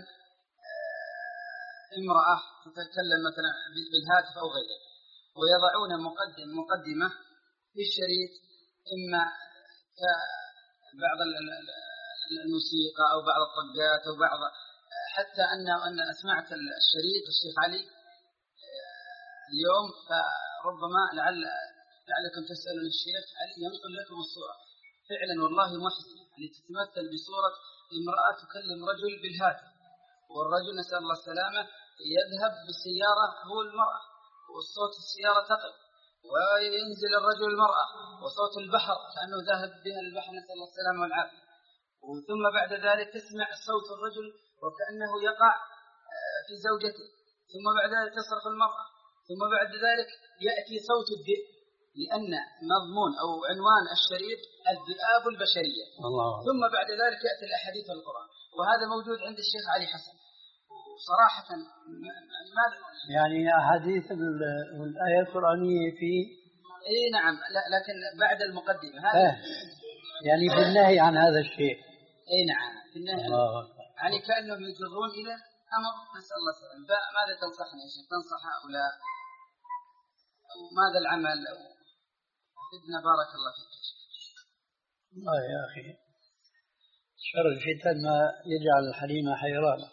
امرأة تتكلم مثلا بالهاتف أو غيره، ويضعون مقدم مقدمة في الشريط إما بعض الموسيقى أو بعض الطقات أو بعض، حتى أن أن سمعت الشريط الشيخ علي اليوم، فربما لعل لعلكم تسألون الشيخ علي ينقل لكم الصورة فعلا والله محزنة، اللي تتمثل بصورة امرأة تكلم رجل بالهاتف، والرجل نسأل الله السلامة يذهب بالسيارة هو المرأة والصوت السيارة تقف، وينزل الرجل المرأة وصوت البحر كأنه ذاهب بها البحر نسأل الله السلامة والعافية، وثم بعد ذلك تسمع صوت الرجل وكأنه يقع في زوجته، ثم بعد ذلك تصرخ المرأة، ثم بعد ذلك يأتي صوت الذئب، لأن مضمون أو عنوان الشريط الذئاب البشرية. الله. ثم بعد ذلك يأتي الأحاديث القرآن، وهذا موجود عند الشيخ علي حسن. صراحة ماذا يعني أحاديث والآية القرآنية في إيه نعم، لكن بعد المقدمة هذا آه. يعني في النهي عن هذا الشيء. إيه نعم في النهي الله. يعني كأنهم يجرون إلى أمر نسأل الله السلامة. ماذا تنصحنا يا شيخ؟ تنصح هؤلاء أو ماذا العمل أو فدنا بارك الله فيك. الله يا أخي شر الفتن ما يجعل الحليم حيرانا.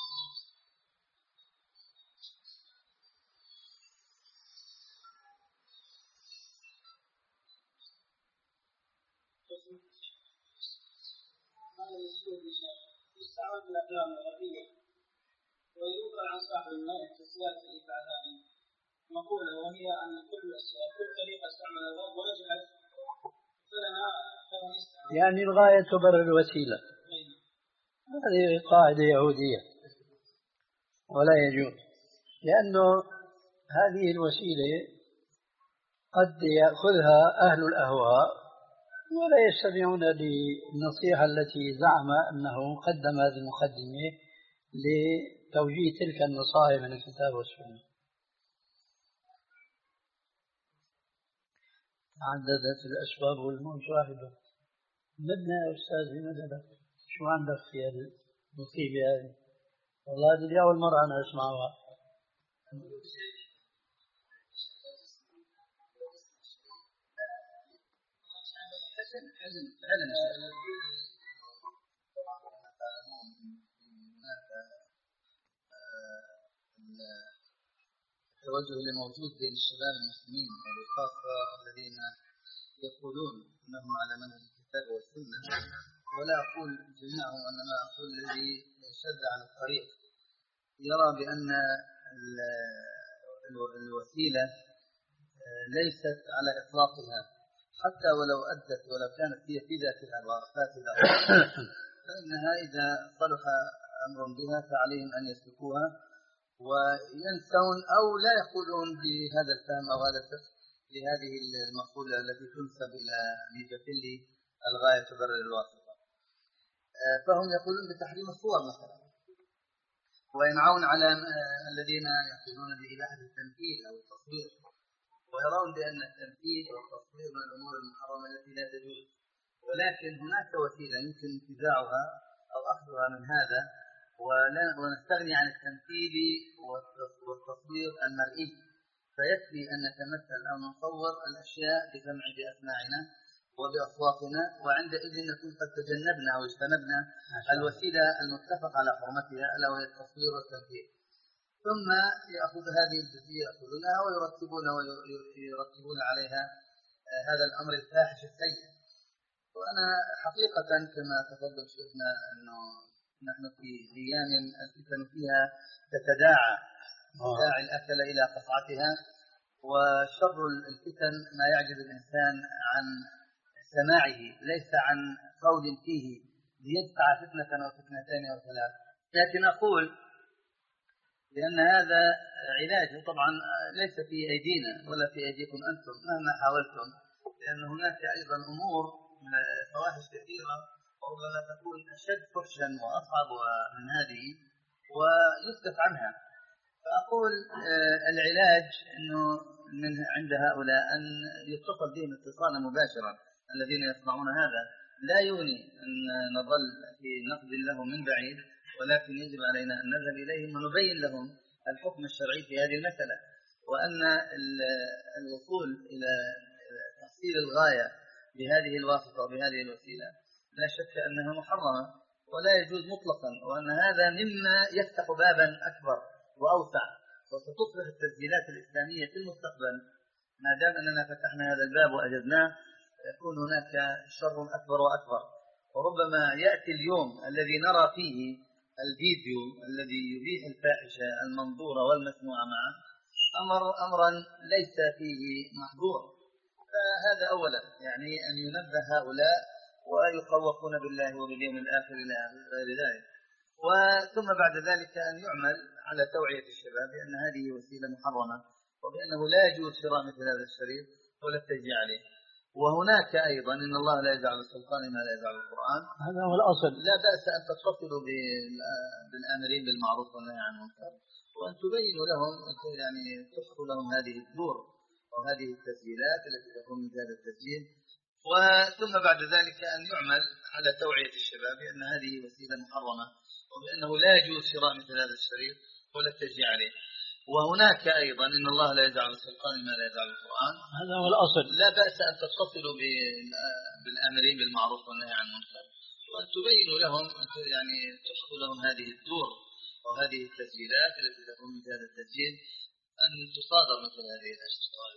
يستعمل الأفلام الغربية وينقل عن صاحب الماء تسويات الإفعالات مقولة، وهي أن كل كل طريقة استعمل الغرب ونجحت فلها يعني الغاية تبرر الوسيلة. هذه قاعدة يهودية ولا يجوز، لأنه هذه الوسيلة قد يأخذها أهل الأهواء ولا يستمعون للنصيحة التي زعم أنه قدم هذه المقدمة لتوجيه تلك النصائح من الكتاب والسنة. عددت الأسباب والموت واحدة. بدنا يا أستاذ بمدد شو عندك في المصيبة هذه؟ والله هذه أول مرة أنا أسمعها. حزن حزن فعلا. التوجه اللي موجود بين الشباب المسلمين وبخاصة الذين يقولون أنهم على منهج الكتاب والسنة، ولا أقول جميعهم، وإنما أقول الذي شد عن الطريق، يرى بأن الوسيلة ليست على إطلاقها، حتى ولو أدت ولو كانت هي في ذاتها فاسدة، فإنها إذا صلح أمر بها فعليهم أن يسلكوها وينسون أو لا يقولون بهذا الفهم أو هذا الفقه لهذه المقولة التي تنسب إلى ميجافيلي الغاية تبرر الواسطة. فهم يقولون بتحريم الصور مثلا، وينعون على الذين يقولون بإباحة التمثيل أو التصوير، ويرون بأن التمثيل والتصوير من الأمور المحرمة التي لا تجوز. ولكن هناك وسيلة يمكن انتزاعها أو أخذها من هذا، ونستغني عن التمثيل والتصوير المرئي، فيكفي أن نتمثل أو نصور الأشياء بسمع بأسماعنا وبأصواتنا، وعندئذ نكون قد تجنبنا أو اجتنبنا الوسيلة المتفق على حرمتها ألا وهي التصوير والتمثيل. ثم يأخذ هذه الجزئية يأخذونها ويرتبون ويرتبون عليها هذا الأمر الفاحش السيء. وأنا حقيقة كما تفضل شيخنا أنه نحن في أيام الفتن فيها تتداعى تداعي الأكل إلى قطعتها، وشر الفتن ما يعجز الإنسان عن سماعه ليس عن قول فيه ليدفع فتنة أو فتنتين أو ثلاث. لكن أقول لأن هذا علاج طبعا ليس في أيدينا ولا في أيديكم أنتم مهما حاولتم، لأن هناك أيضا أمور فواحش كثيرة وربما تكون أشد فحشا وأصعب من هذه ويسكت عنها. فأقول العلاج أنه من عند هؤلاء أن يتصل بهم اتصالا مباشرا الذين يصنعون هذا. لا يغني أن نظل في نقد لهم من بعيد، ولكن يجب علينا أن نذهب إليهم ونبين لهم الحكم الشرعي في هذه المسألة، وأن الوصول إلى تحصيل الغاية بهذه الواسطة وبهذه الوسيلة لا شك أنها محرمة ولا يجوز مطلقا، وأن هذا مما يفتح بابا أكبر وأوسع، وستصبح التسجيلات الإسلامية في المستقبل ما دام أننا فتحنا هذا الباب وأجدناه يكون هناك شر أكبر وأكبر. وربما يأتي اليوم الذي نرى فيه الفيديو الذي يبيح الفاحشة المنظورة والمسموعة معه أمر أمرا ليس فيه محظور. فهذا أولا يعني أن ينبه هؤلاء ويخوفون بالله وباليوم الآخر إلى غير ذلك، وثم بعد ذلك أن يعمل على توعية الشباب بأن هذه وسيلة محرمة وبأنه لا يجوز شراء مثل هذا الشريط ولا التشجيع عليه. وهناك أيضا إن الله لا يجعل السلطان ما لا يجعل القرآن، هذا هو الأصل. لا بأس أن تتصلوا بالآمرين بالمعروف والنهي عن المنكر، وأن تبينوا لهم يعني تحطوا لهم هذه الدور وهذه التسجيلات التي تكون من هذا التسجيل، وثم بعد ذلك أن يعمل على توعية الشباب بأن هذه وسيلة محرمة وبأنه لا يجوز شراء مثل هذا الشريط ولا التشجيع عليه. وهناك أيضا إن الله لا يجعل السلطان ما لا يجعل القرآن، هذا هو الأصل. لا بأس أن تتصلوا بالآمرين بالمعروف والنهي عن المنكر، وأن تبينوا لهم يعني تحطوا لهم هذه الدور وهذه التسجيلات التي تكون من هذا التسجيل أن تصادر مثل هذه الأشياء.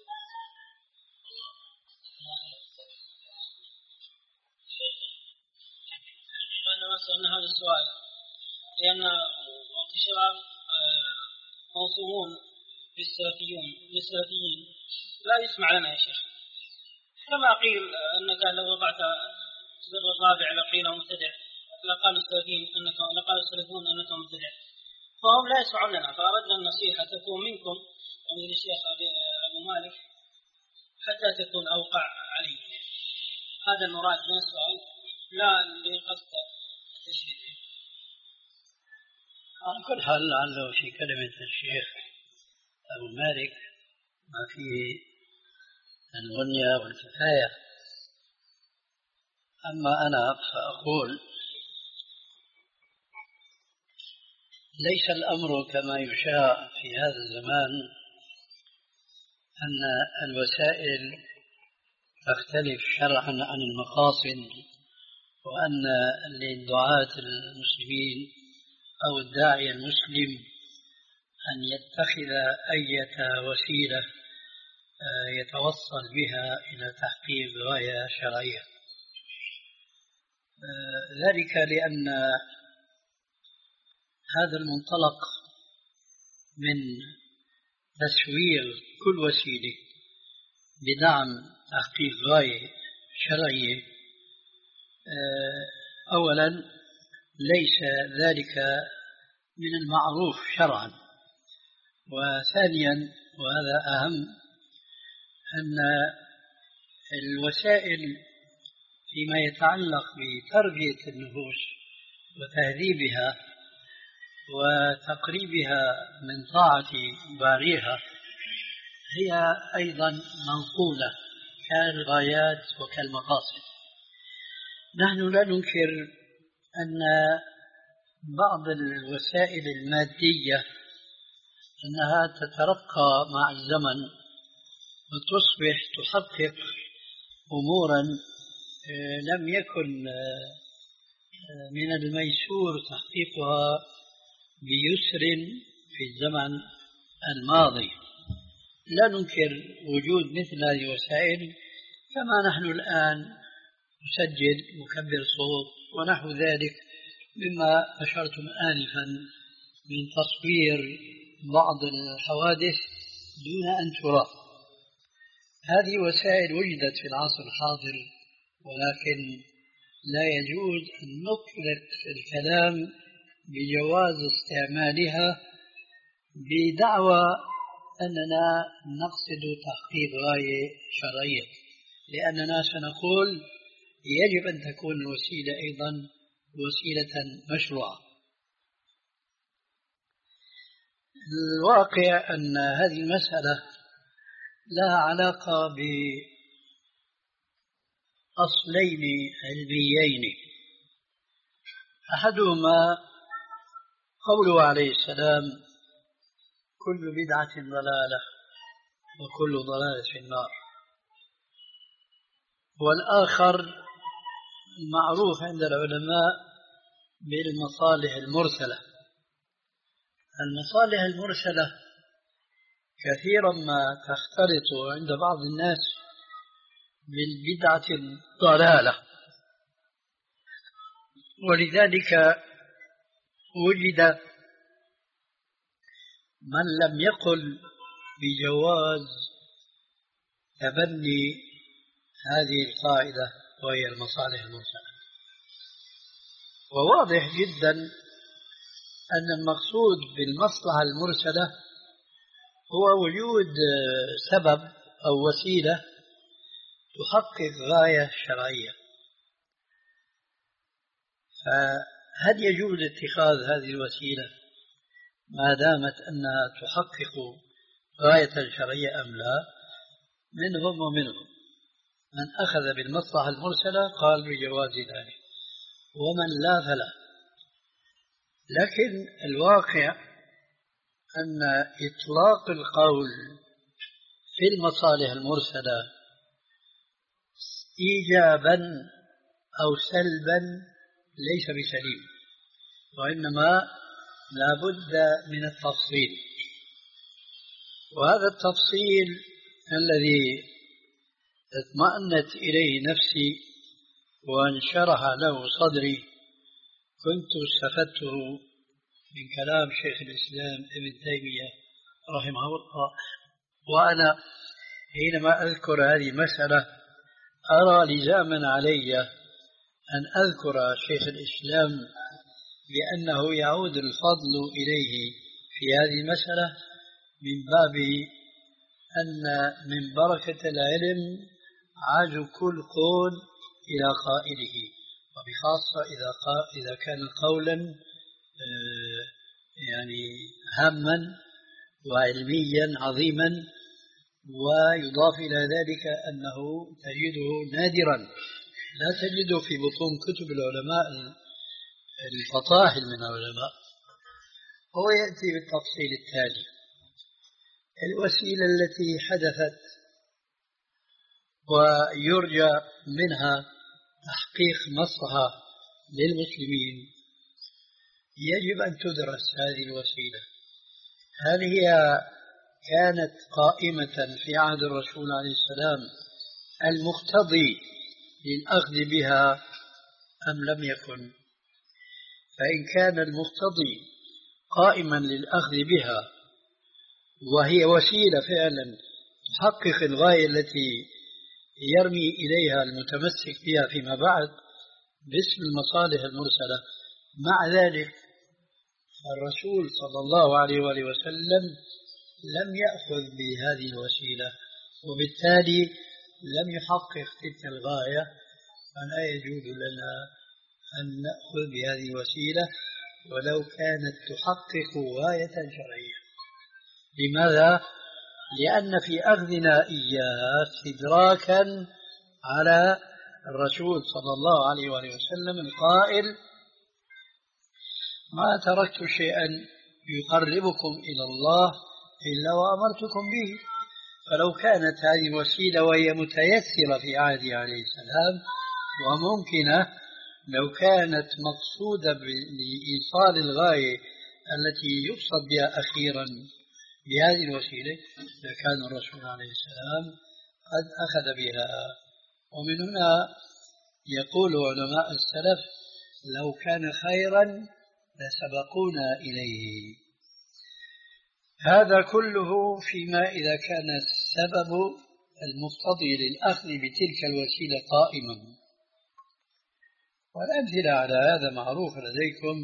أنا أسأل هذا السؤال لأن وقت الشباب موصومون بالسلفيون بالسلفيين لا يسمع لنا يا شيخ، كما قيل أنك لو وضعت زر الرابع لقيل مبتدع، لقال السلفيين أنك لقال السلفيون أنك مبتدع، فهم لا يسمعون لنا. فأردنا النصيحة تكون منكم ومن الشيخ أبو مالك حتى تكون أوقع عليه. هذا المراد من السؤال لا لقصد التشريع. على كل حال لعله في كلمة الشيخ أبو مالك ما فيه الغنية والكفاية. أما أنا فأقول ليس الأمر كما يشاع في هذا الزمان أن الوسائل تختلف شرعا عن المقاصد، وأن للدعاة المسلمين أو الداعية المسلم أن يتخذ أي وسيلة يتوصل بها إلى تحقيق غاية شرعية، ذلك لأن هذا المنطلق من تسوير كل وسيلة بدعم تحقيق غاية شرعية أولا ليس ذلك من المعروف شرعا، وثانيا وهذا أهم أن الوسائل فيما يتعلق بتربية النفوس وتهذيبها وتقريبها من طاعة باريها هي أيضا منقولة كالغايات وكالمقاصد. نحن لا ننكر أن بعض الوسائل المادية أنها تترقى مع الزمن وتصبح تحقق أمورا لم يكن من الميسور تحقيقها بيسر في الزمن الماضي. لا ننكر وجود مثل هذه الوسائل، كما نحن الآن نسجل مكبر صوت ونحو ذلك مما أشرتم آنفا من تصوير بعض الحوادث دون أن ترى. هذه وسائل وجدت في العصر الحاضر، ولكن لا يجوز أن نطلق الكلام بجواز استعمالها بدعوى أننا نقصد تحقيق غاية شرعية، لأننا سنقول يجب أن تكون الوسيلة أيضا وسيلة مشروعة. الواقع أن هذه المسألة لها علاقة بأصلين علميين، أحدهما قوله عليه السلام: كل بدعة ضلالة وكل ضلالة في النار. والآخر المعروف عند العلماء بالمصالح المرسلة. المصالح المرسلة كثيرا ما تختلط عند بعض الناس بالبدعة الضلالة، ولذلك وجد من لم يقل بجواز تبني هذه القاعدة وهي المصالح المرسلة. وواضح جدا أن المقصود بالمصلحة المرسلة هو وجود سبب أو وسيلة تحقق غاية شرعية. فهل يجوز اتخاذ هذه الوسيلة ما دامت أنها تحقق غاية شرعية أم لا؟ منهم ومنهم من أخذ بالمصلحة المرسلة قال بجواز ذلك، ومن لا فلا. لكن الواقع أن إطلاق القول في المصالح المرسلة إيجابا أو سلبا ليس بسليم، وإنما لا بد من التفصيل. وهذا التفصيل الذي اطمأنت إليه نفسي وانشرح له صدري كنت استفدته من كلام شيخ الإسلام ابن تيمية رحمه الله. وأنا حينما أذكر هذه المسألة أرى لزاما علي أن أذكر شيخ الإسلام بأنه يعود الفضل إليه في هذه المسألة من باب أن من بركة العلم عاج كل قول إلى قائله، وبخاصة إذا إذا كان قولا يعني هاما وعلميا عظيما، ويضاف إلى ذلك أنه تجده نادرا، لا تجده في بطون كتب العلماء الفطاحل من العلماء. هو يأتي بالتفصيل التالي: الوسيلة التي حدثت ويرجى منها تحقيق مصلحة للمسلمين يجب أن تدرس هذه الوسيلة، هل هي كانت قائمة في عهد الرسول عليه السلام المقتضي للأخذ بها أم لم يكن؟ فإن كان المقتضي قائما للأخذ بها وهي وسيلة فعلا تحقق الغاية التي يرمي إليها المتمسك بها فيما بعد باسم المصالح المرسلة، مع ذلك الرسول صلى الله عليه وآله وسلم لم يأخذ بهذه الوسيلة، وبالتالي لم يحقق تلك الغاية، فلا يجوز لنا أن نأخذ بهذه الوسيلة ولو كانت تحقق غاية شرعية. لماذا؟ لأن في أخذنا إياها استدراكا على الرسول صلى الله عليه وآله وسلم القائل: ما تركت شيئا يقربكم إلى الله إلا وأمرتكم به. فلو كانت هذه الوسيلة وهي متيسرة في عهده عليه السلام وممكنة، لو كانت مقصودة لإيصال الغاية التي يقصد بها أخيرا بهذه الوسيلة، لكان الرسول عليه السلام قد أخذ بها. ومن هنا يقول علماء السلف: لو كان خيرا لسبقونا إليه. هذا كله فيما إذا كان السبب المقتضي للأخذ بتلك الوسيلة قائما. والأمثلة على هذا معروفة لديكم،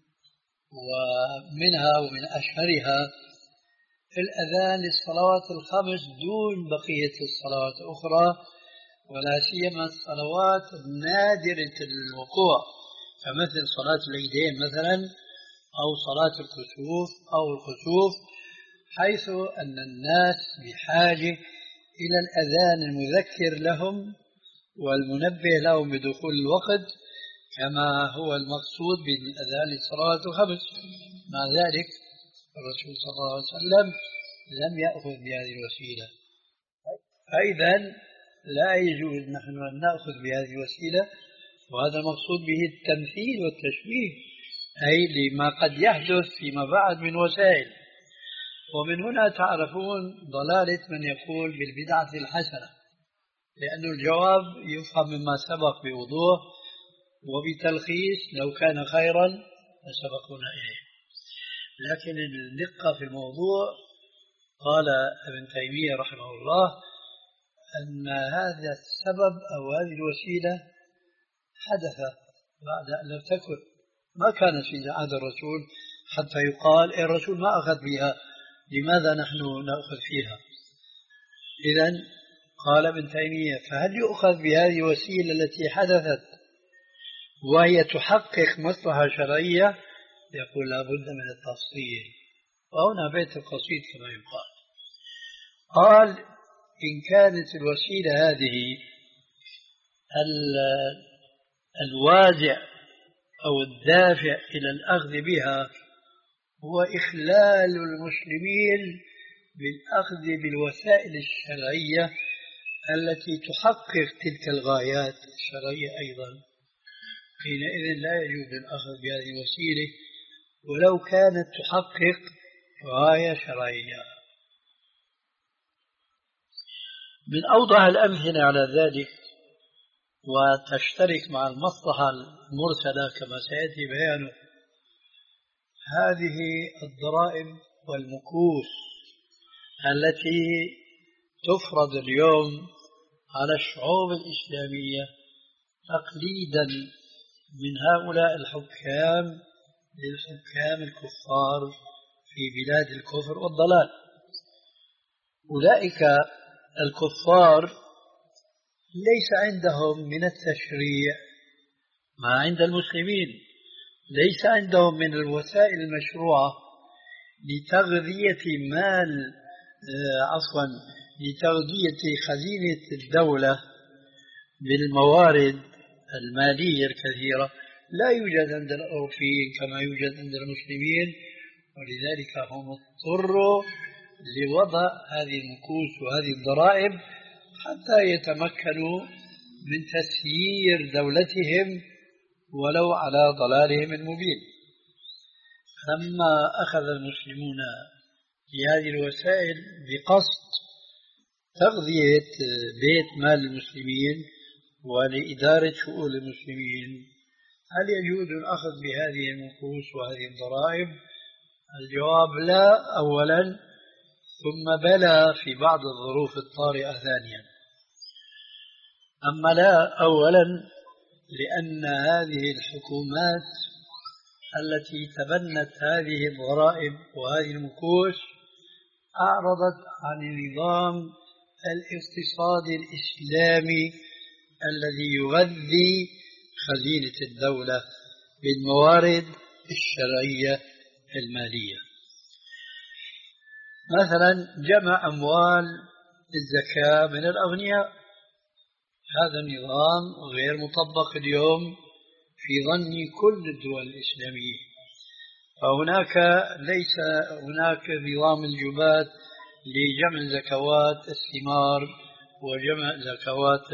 ومنها ومن أشهرها في الأذان للصلوات الخمس دون بقية الصلوات الأخرى، ولا سيما الصلوات النادرة الوقوع كمثل صلاة العيدين مثلا، أو صلاة الكسوف أو الخسوف، حيث أن الناس بحاجة إلى الأذان المذكر لهم والمنبه لهم بدخول الوقت كما هو المقصود بالأذان للصلوات الخمس. مع ذلك الرسول صلى الله عليه وسلم لم يأخذ بهذه الوسيلة. فإذا لا يجوز نحن أن نأخذ بهذه الوسيلة، وهذا المقصود به التمثيل والتشبيه، أي لما قد يحدث فيما بعد من وسائل. ومن هنا تعرفون ضلالة من يقول بالبدعة الحسنة، لأن الجواب يفهم مما سبق بوضوح وبتلخيص: لو كان خيرا لسبقونا إليه. لكن الدقة في الموضوع، قال ابن تيمية رحمه الله أن هذا السبب أو هذه الوسيلة حدث بعد أن لم تكن، ما كانت في عهد الرسول حتى يقال الرسول ما أخذ بها، لماذا نحن نأخذ فيها؟ إذن قال ابن تيمية: فهل يؤخذ بهذه الوسيلة التي حدثت وهي تحقق مصلحة شرعية؟ يقول لا بد من التفصيل، وهنا بيت القصيد كما يقال. قال: إن كانت الوسيلة هذه الوازع أو الدافع إلى الأخذ بها هو إخلال المسلمين بالأخذ بالوسائل الشرعية التي تحقق تلك الغايات الشرعية أيضا، حينئذ لا يجوز الأخذ بهذه الوسيلة ولو كانت تحقق غاية شرعية. من أوضح الأمثلة على ذلك وتشترك مع المصلحة المرسلة كما سيأتي بيانه هذه الضرائب والمكوس التي تفرض اليوم على الشعوب الإسلامية تقليدا من هؤلاء الحكام للحكام الكفار في بلاد الكفر والضلال. أولئك الكفار ليس عندهم من التشريع ما عند المسلمين، ليس عندهم من الوسائل المشروعة لتغذية مال عفوا لتغذية خزينة الدولة بالموارد المالية الكثيرة، لا يوجد عند الأوروبيين كما يوجد عند المسلمين، ولذلك هم اضطروا لوضع هذه المكوس وهذه الضرائب حتى يتمكنوا من تسيير دولتهم ولو على ضلالهم المبين. لما أخذ المسلمون لهذه الوسائل بقصد تغذية بيت مال المسلمين ولإدارة شؤون المسلمين، هل يجوز الأخذ بهذه المكوس وهذه الضرائب؟ الجواب لا أولا، ثم بلى في بعض الظروف الطارئة ثانيا. أما لا أولا لأن هذه الحكومات التي تبنت هذه الضرائب وهذه المكوس أعرضت عن النظام الاقتصادي الإسلامي الذي يغذي خزينة الدولة بالموارد الشرعية المالية. مثلا جمع أموال الزكاة من الأغنياء، هذا النظام غير مطبق اليوم في ظن كل الدول الإسلامية، فهناك ليس هناك نظام الجبات لجمع زكوات الثمار وجمع زكوات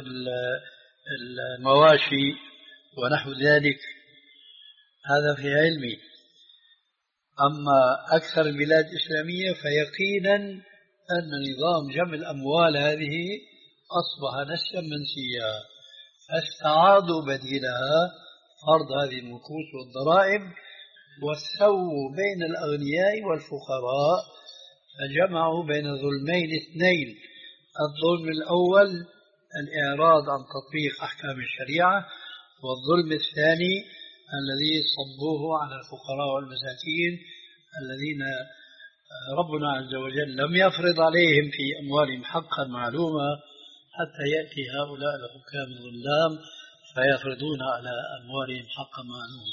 المواشي ونحو ذلك، هذا في علمي. أما أكثر البلاد الإسلامية فيقينا أن نظام جمع الأموال هذه أصبح نسيا منسيا، فاستعاضوا بديلها فرض هذه المكوس والضرائب وسووا بين الأغنياء والفقراء، فجمعوا بين ظلمين اثنين: الظلم الأول الإعراض عن تطبيق أحكام الشريعة، والظلم الثاني الذي صبوه على الفقراء والمساكين الذين ربنا عز وجل لم يفرض عليهم في أموالهم حقا معلوما حتى يأتي هؤلاء الحكام الظلام فيفرضون على أموالهم حقا معلوما.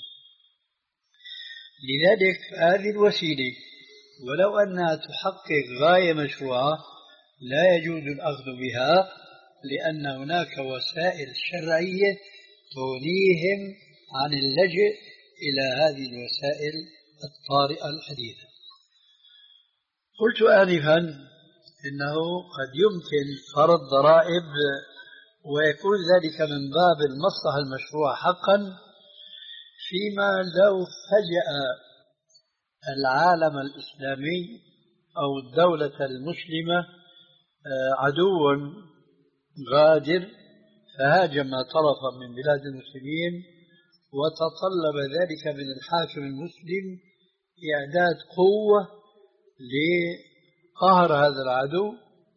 لذلك هذه الوسيلة ولو أنها تحقق غاية مشروعة لا يجوز الأخذ بها، لأن هناك وسائل شرعية تغنيهم عن اللجوء إلى هذه الوسائل الطارئة الحديثة. قلت آنفا إنه قد يمكن فرض ضرائب ويكون ذلك من باب المصلحة المشروعة حقا، فيما لو فجأ العالم الإسلامي أو الدولة المسلمة عدو غادر فهاجم طرفا من بلاد المسلمين، وتطلب ذلك من الحاكم المسلم إعداد قوة لقهر هذا العدو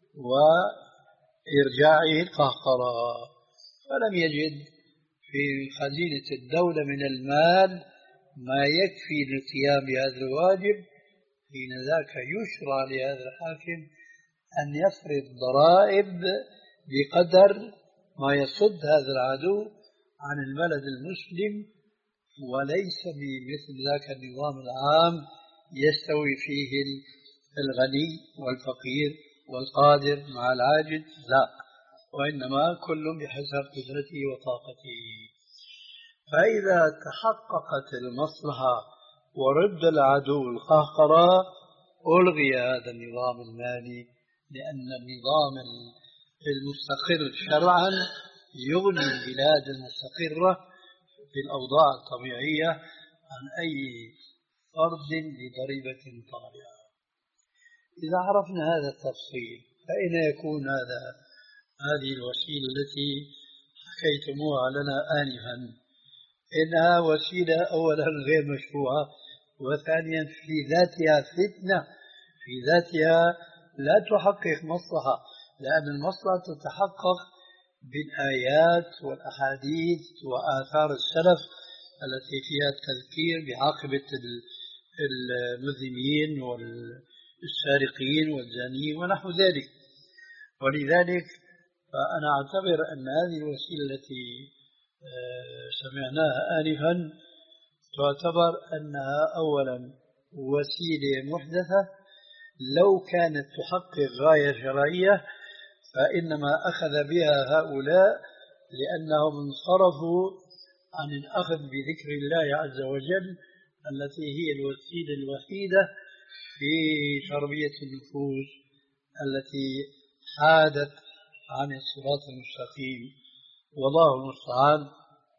وإرجاعه القهقرة، فلم يجد في خزينة الدولة من المال ما يكفي للقيام بهذا الواجب، حين ذاك يشرع لهذا الحاكم أن يفرض ضرائب بقدر ما يصد هذا العدو عن البلد المسلم، وليس بمثل ذاك النظام العام يستوي فيه الغني والفقير والقادر مع العاجز، لا، وإنما كل بحسب قدرته وطاقته. فإذا تحققت المصلحة ورد العدو القهقرة ألغي هذا النظام المالي، لأن النظام المستقر شرعا يغني البلاد المستقرة في الأوضاع الطبيعية عن أي فرض لضريبة طارئة. إذا عرفنا هذا التفصيل فأين يكون هذا هذه الوسيلة التي حكيتموها لنا آنفا؟ إنها وسيلة أولا غير مشروعة، وثانيا في ذاتها فتنة، في ذاتها لا تحقق مصلحة، لأن المصلحة تتحقق بالآيات والأحاديث وآثار السلف التي فيها التذكير بعاقبة المذنبين والسارقين والزانيين ونحو ذلك. ولذلك فأنا أعتبر أن هذه الوسيلة التي سمعناها آنفا تعتبر أنها أولا وسيلة محدثة، لو كانت تحقق غاية شرعية فإنما أخذ بها هؤلاء لأنهم انصرفوا عن الأخذ بذكر الله عز وجل التي هي الوسيلة الوحيدة في تربية النفوس التي حادت عن الصراط المستقيم. والله المستعان،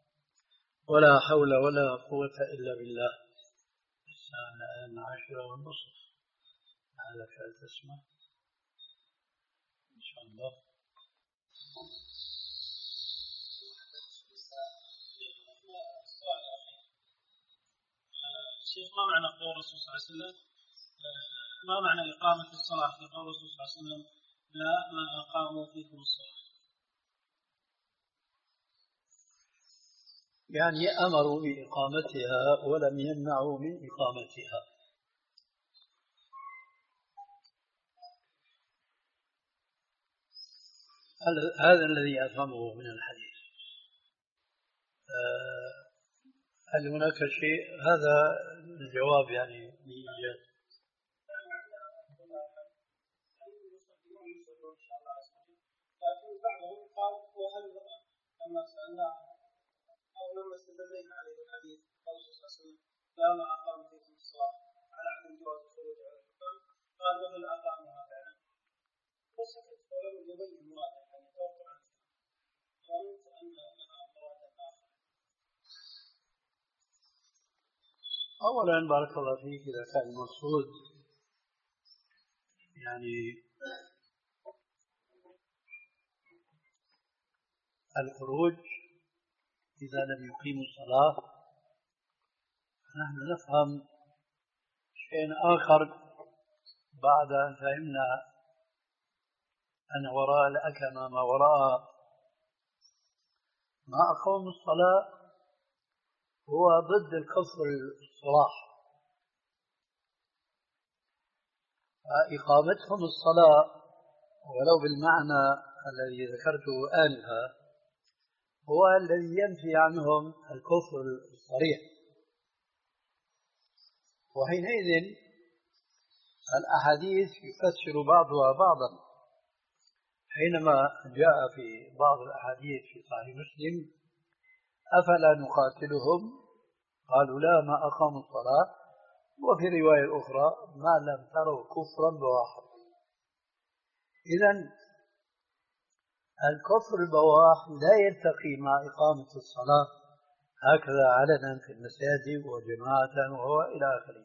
ولا حول ولا قوة إلا بالله. الساعة الآن عشرة والنصف. هذا كان تسمع إن شاء الله. شيخ، ما معنى قول الرسول صلى الله عليه وسلم ما معنى إقامة الصلاة في قول الرسول صلى الله عليه وسلم لا ما أقاموا فيكم الصلاة؟ يعني أمروا بإقامتها ولم يمنعوا من إقامتها. هذا الذي أفهمه من الحديث. هل هناك شيء؟ هذا الجواب يعني بإيجاز. لكن بعضهم قال وهل لما سألناه أو لما استدلينا عليه الحديث قال صلى الله عليه وسلم لا ما أقام فيكم الصلاة على عدم جواز الخروج على الحكام، قال وهل أقامها فعلا؟ فسكت ولم يبين مراده، يعني توقع ظننت أن لها مرادا آخر. أولا بارك الله فيك، إذا كان المقصود يعني الخروج إذا لم يقيموا الصلاة، نحن نفهم شيء آخر بعد أن فهمنا أن وراء الأكمة ما وراء ما أقام الصلاة هو ضد الكفر الصراح. فإقامتهم الصلاة ولو بالمعنى الذي ذكرته آنفا هو الذي ينفي عنهم الكفر الصريح، وحينئذ الأحاديث يفسر بعضها بعضا. حينما جاء في بعض الأحاديث في صحيح مسلم أفلا نقاتلهم قالوا لا ما أقاموا الصلاة، وفي رواية أخرى ما لم تروا كفرا بواحا. إذن الكفر البواح لا يلتقي مع إقامة الصلاة هكذا علنا في المساجد وجماعة وهو إلى آخره.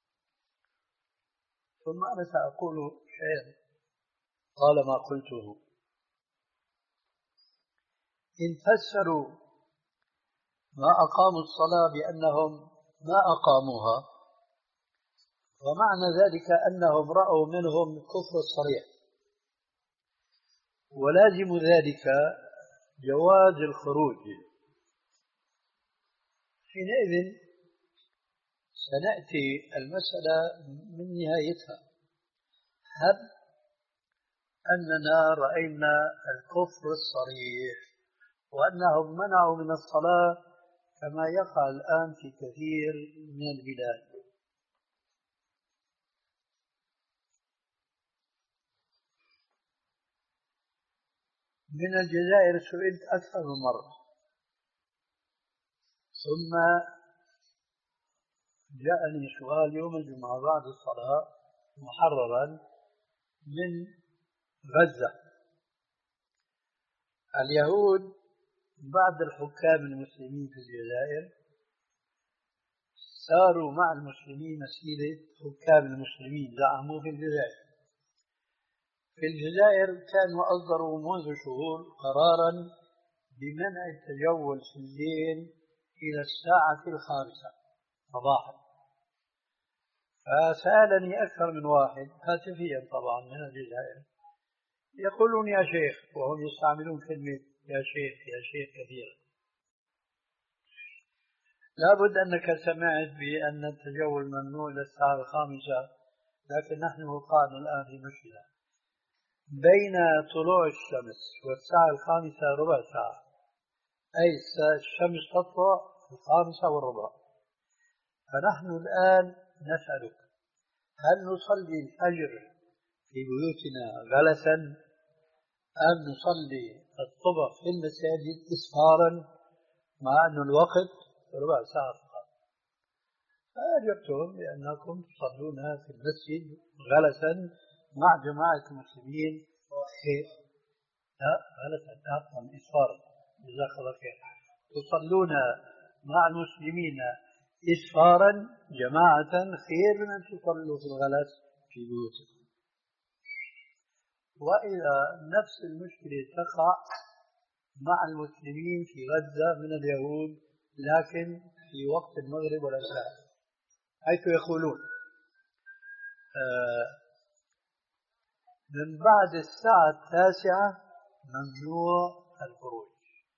ثم أنا سأقول شيئا قال ما قلته. إن فسروا ما أقاموا الصلاة بأنهم ما أقاموها، ومعنى ذلك أنهم رأوا منهم كفر الصريح، ولازم ذلك جواز الخروج. حينئذ سنأتي المسألة من نهايتها. هل أننا رأينا الكفر الصريح وأنهم منعوا من الصلاة كما يقع الآن في كثير من البلاد؟ من الجزائر سئلت أكثر من مرة، ثم جاءني سؤال يوم الجمعة بعد الصلاة محررا من غزة. اليهود بعد الحكام المسلمين في الجزائر ساروا مع المسلمين مسيرة حكام المسلمين زعموا في الجزائر. في الجزائر كانوا أصدروا منذ شهور قرارا بمنع التجول في الليل إلى الساعة الخامسة صباحا. فسألني أكثر من واحد هاتفيا طبعا من الجزائر يقولون يا شيخ، وهم يستعملون كلمة يا شيخ يا شيخ كثيرا. لابد أنك سمعت بأن التجول ممنوع إلى الساعة الخامسة، لكن نحن وقعنا الآن في مشكلة. بين طلوع الشمس والساعة الخامسة ربع ساعة، أي الشمس تطلع في الخامسة والربع. فنحن الآن نسألك هل نصلي الفجر في بيوتنا غلسا أم نصلي الصبح في المساجد إسفارا مع أن الوقت ربع ساعة فقط؟ فأجبتهم بأنكم تصلون في المسجد غلسا مع جماعة المسلمين خير. لا غلسا عفوا إسفارا، جزاك الله خير. تصلون مع المسلمين إسفارا جماعة خير من أن تصلوا في الغلس في بيوتكم. وإذا نفس المشكلة تقع مع المسلمين في غزة من اليهود لكن في وقت المغرب والعشاء، حيث يقولون آه من بعد الساعة التاسعة ممنوع الخروج،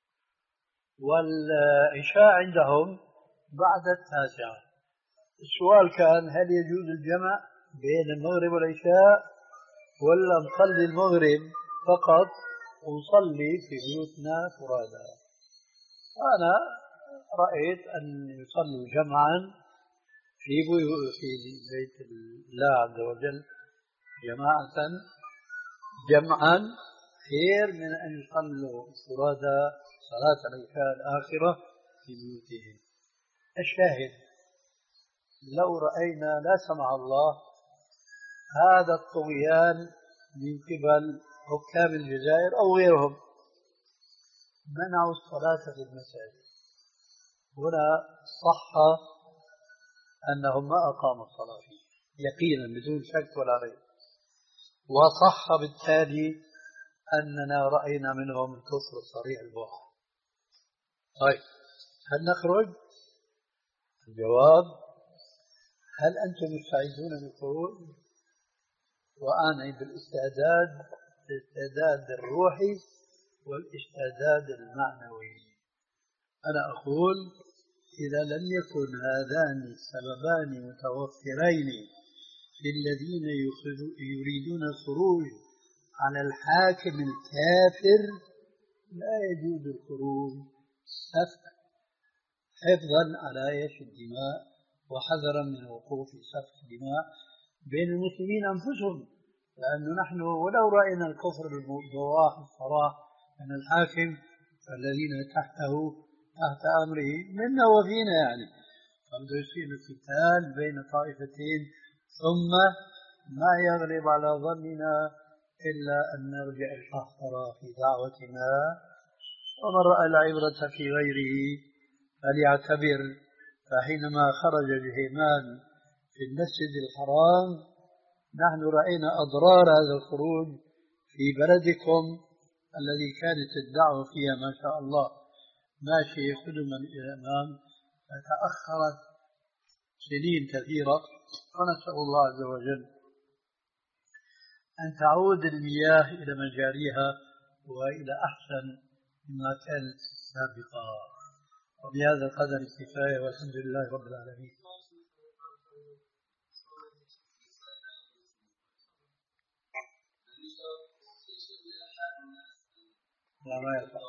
والعشاء عندهم بعد التاسعة. السؤال كان هل يجوز الجمع بين المغرب والعشاء ولا نصلي المغرب فقط ونصلي في بيوتنا فرادى؟ أنا رأيت أن يصلوا جمعا في في بيت الله عز وجل جماعة جمعا خير من أن يصلوا فرادى صلاة العشاء الآخرة في بيوتهم. الشاهد لو رأينا لا سمح الله هذا الطغيان من قبل حكام الجزائر أو غيرهم منعوا الصلاة في المساجد، هنا صح أنهم ما أقاموا الصلاة فيه يقينا بدون شك ولا ريب، وصح بالتالي أننا رأينا منهم الكفر الصريح البواح. طيب هل نخرج؟ الجواب هل أنتم مستعدون للخروج؟ وأنا بالاستعداد الاستعداد الروحي والاستعداد المعنوي. أنا أقول إذا لم يكن هذان السببان متوفرين للذين يريدون الخروج على الحاكم الكافر لا يجوز الخروج سفك حفظا على يش الدماء وحذرا من وقوع سفك دماء بين المسلمين أنفسهم، لأنه نحن ولو رأينا الكفر بالبواح الصراح من الحاكم الذين تحته تحت أمره منا وفينا، يعني قد يصير القتال بين طائفتين ثم ما يغلب على ظننا إلا أن نرجع القهقرة في دعوتنا. ومن رأى العبرة في غيره فليعتبر. فحينما خرج جهيمان في المسجد الحرام نحن رأينا أضرار هذا الخروج في بلدكم الذي كانت الدعوة فيها ما شاء الله ماشي قدما إلى الأمام، فتأخرت سنين كثيرة، ونسأل الله عز وجل أن تعود المياه إلى مجاريها وإلى أحسن مما كانت سابقا. وبهذا القدر كفاية، والحمد لله رب العالمين. لا ما يرفع.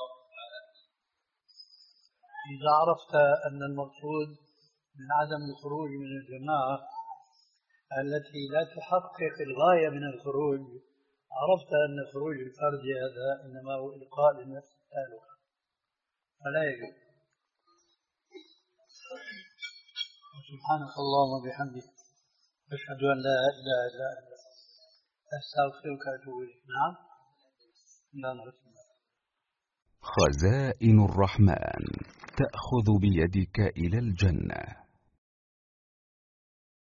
إذا عرفت أن المقصود من عدم الخروج من الجماعة التي لا تحقق الغاية من الخروج، عرفت أن خروج الفرد هذا إنما هو إلقاء للنفس التالقة فلا يجوز. سبحانك اللهم وبحمدك أشهد أن لا إله إلا أنت أستغفرك وأتوب إليك. نعم. لا نعرف. خزائن الرحمن تأخذ بيدك إلى الجنة.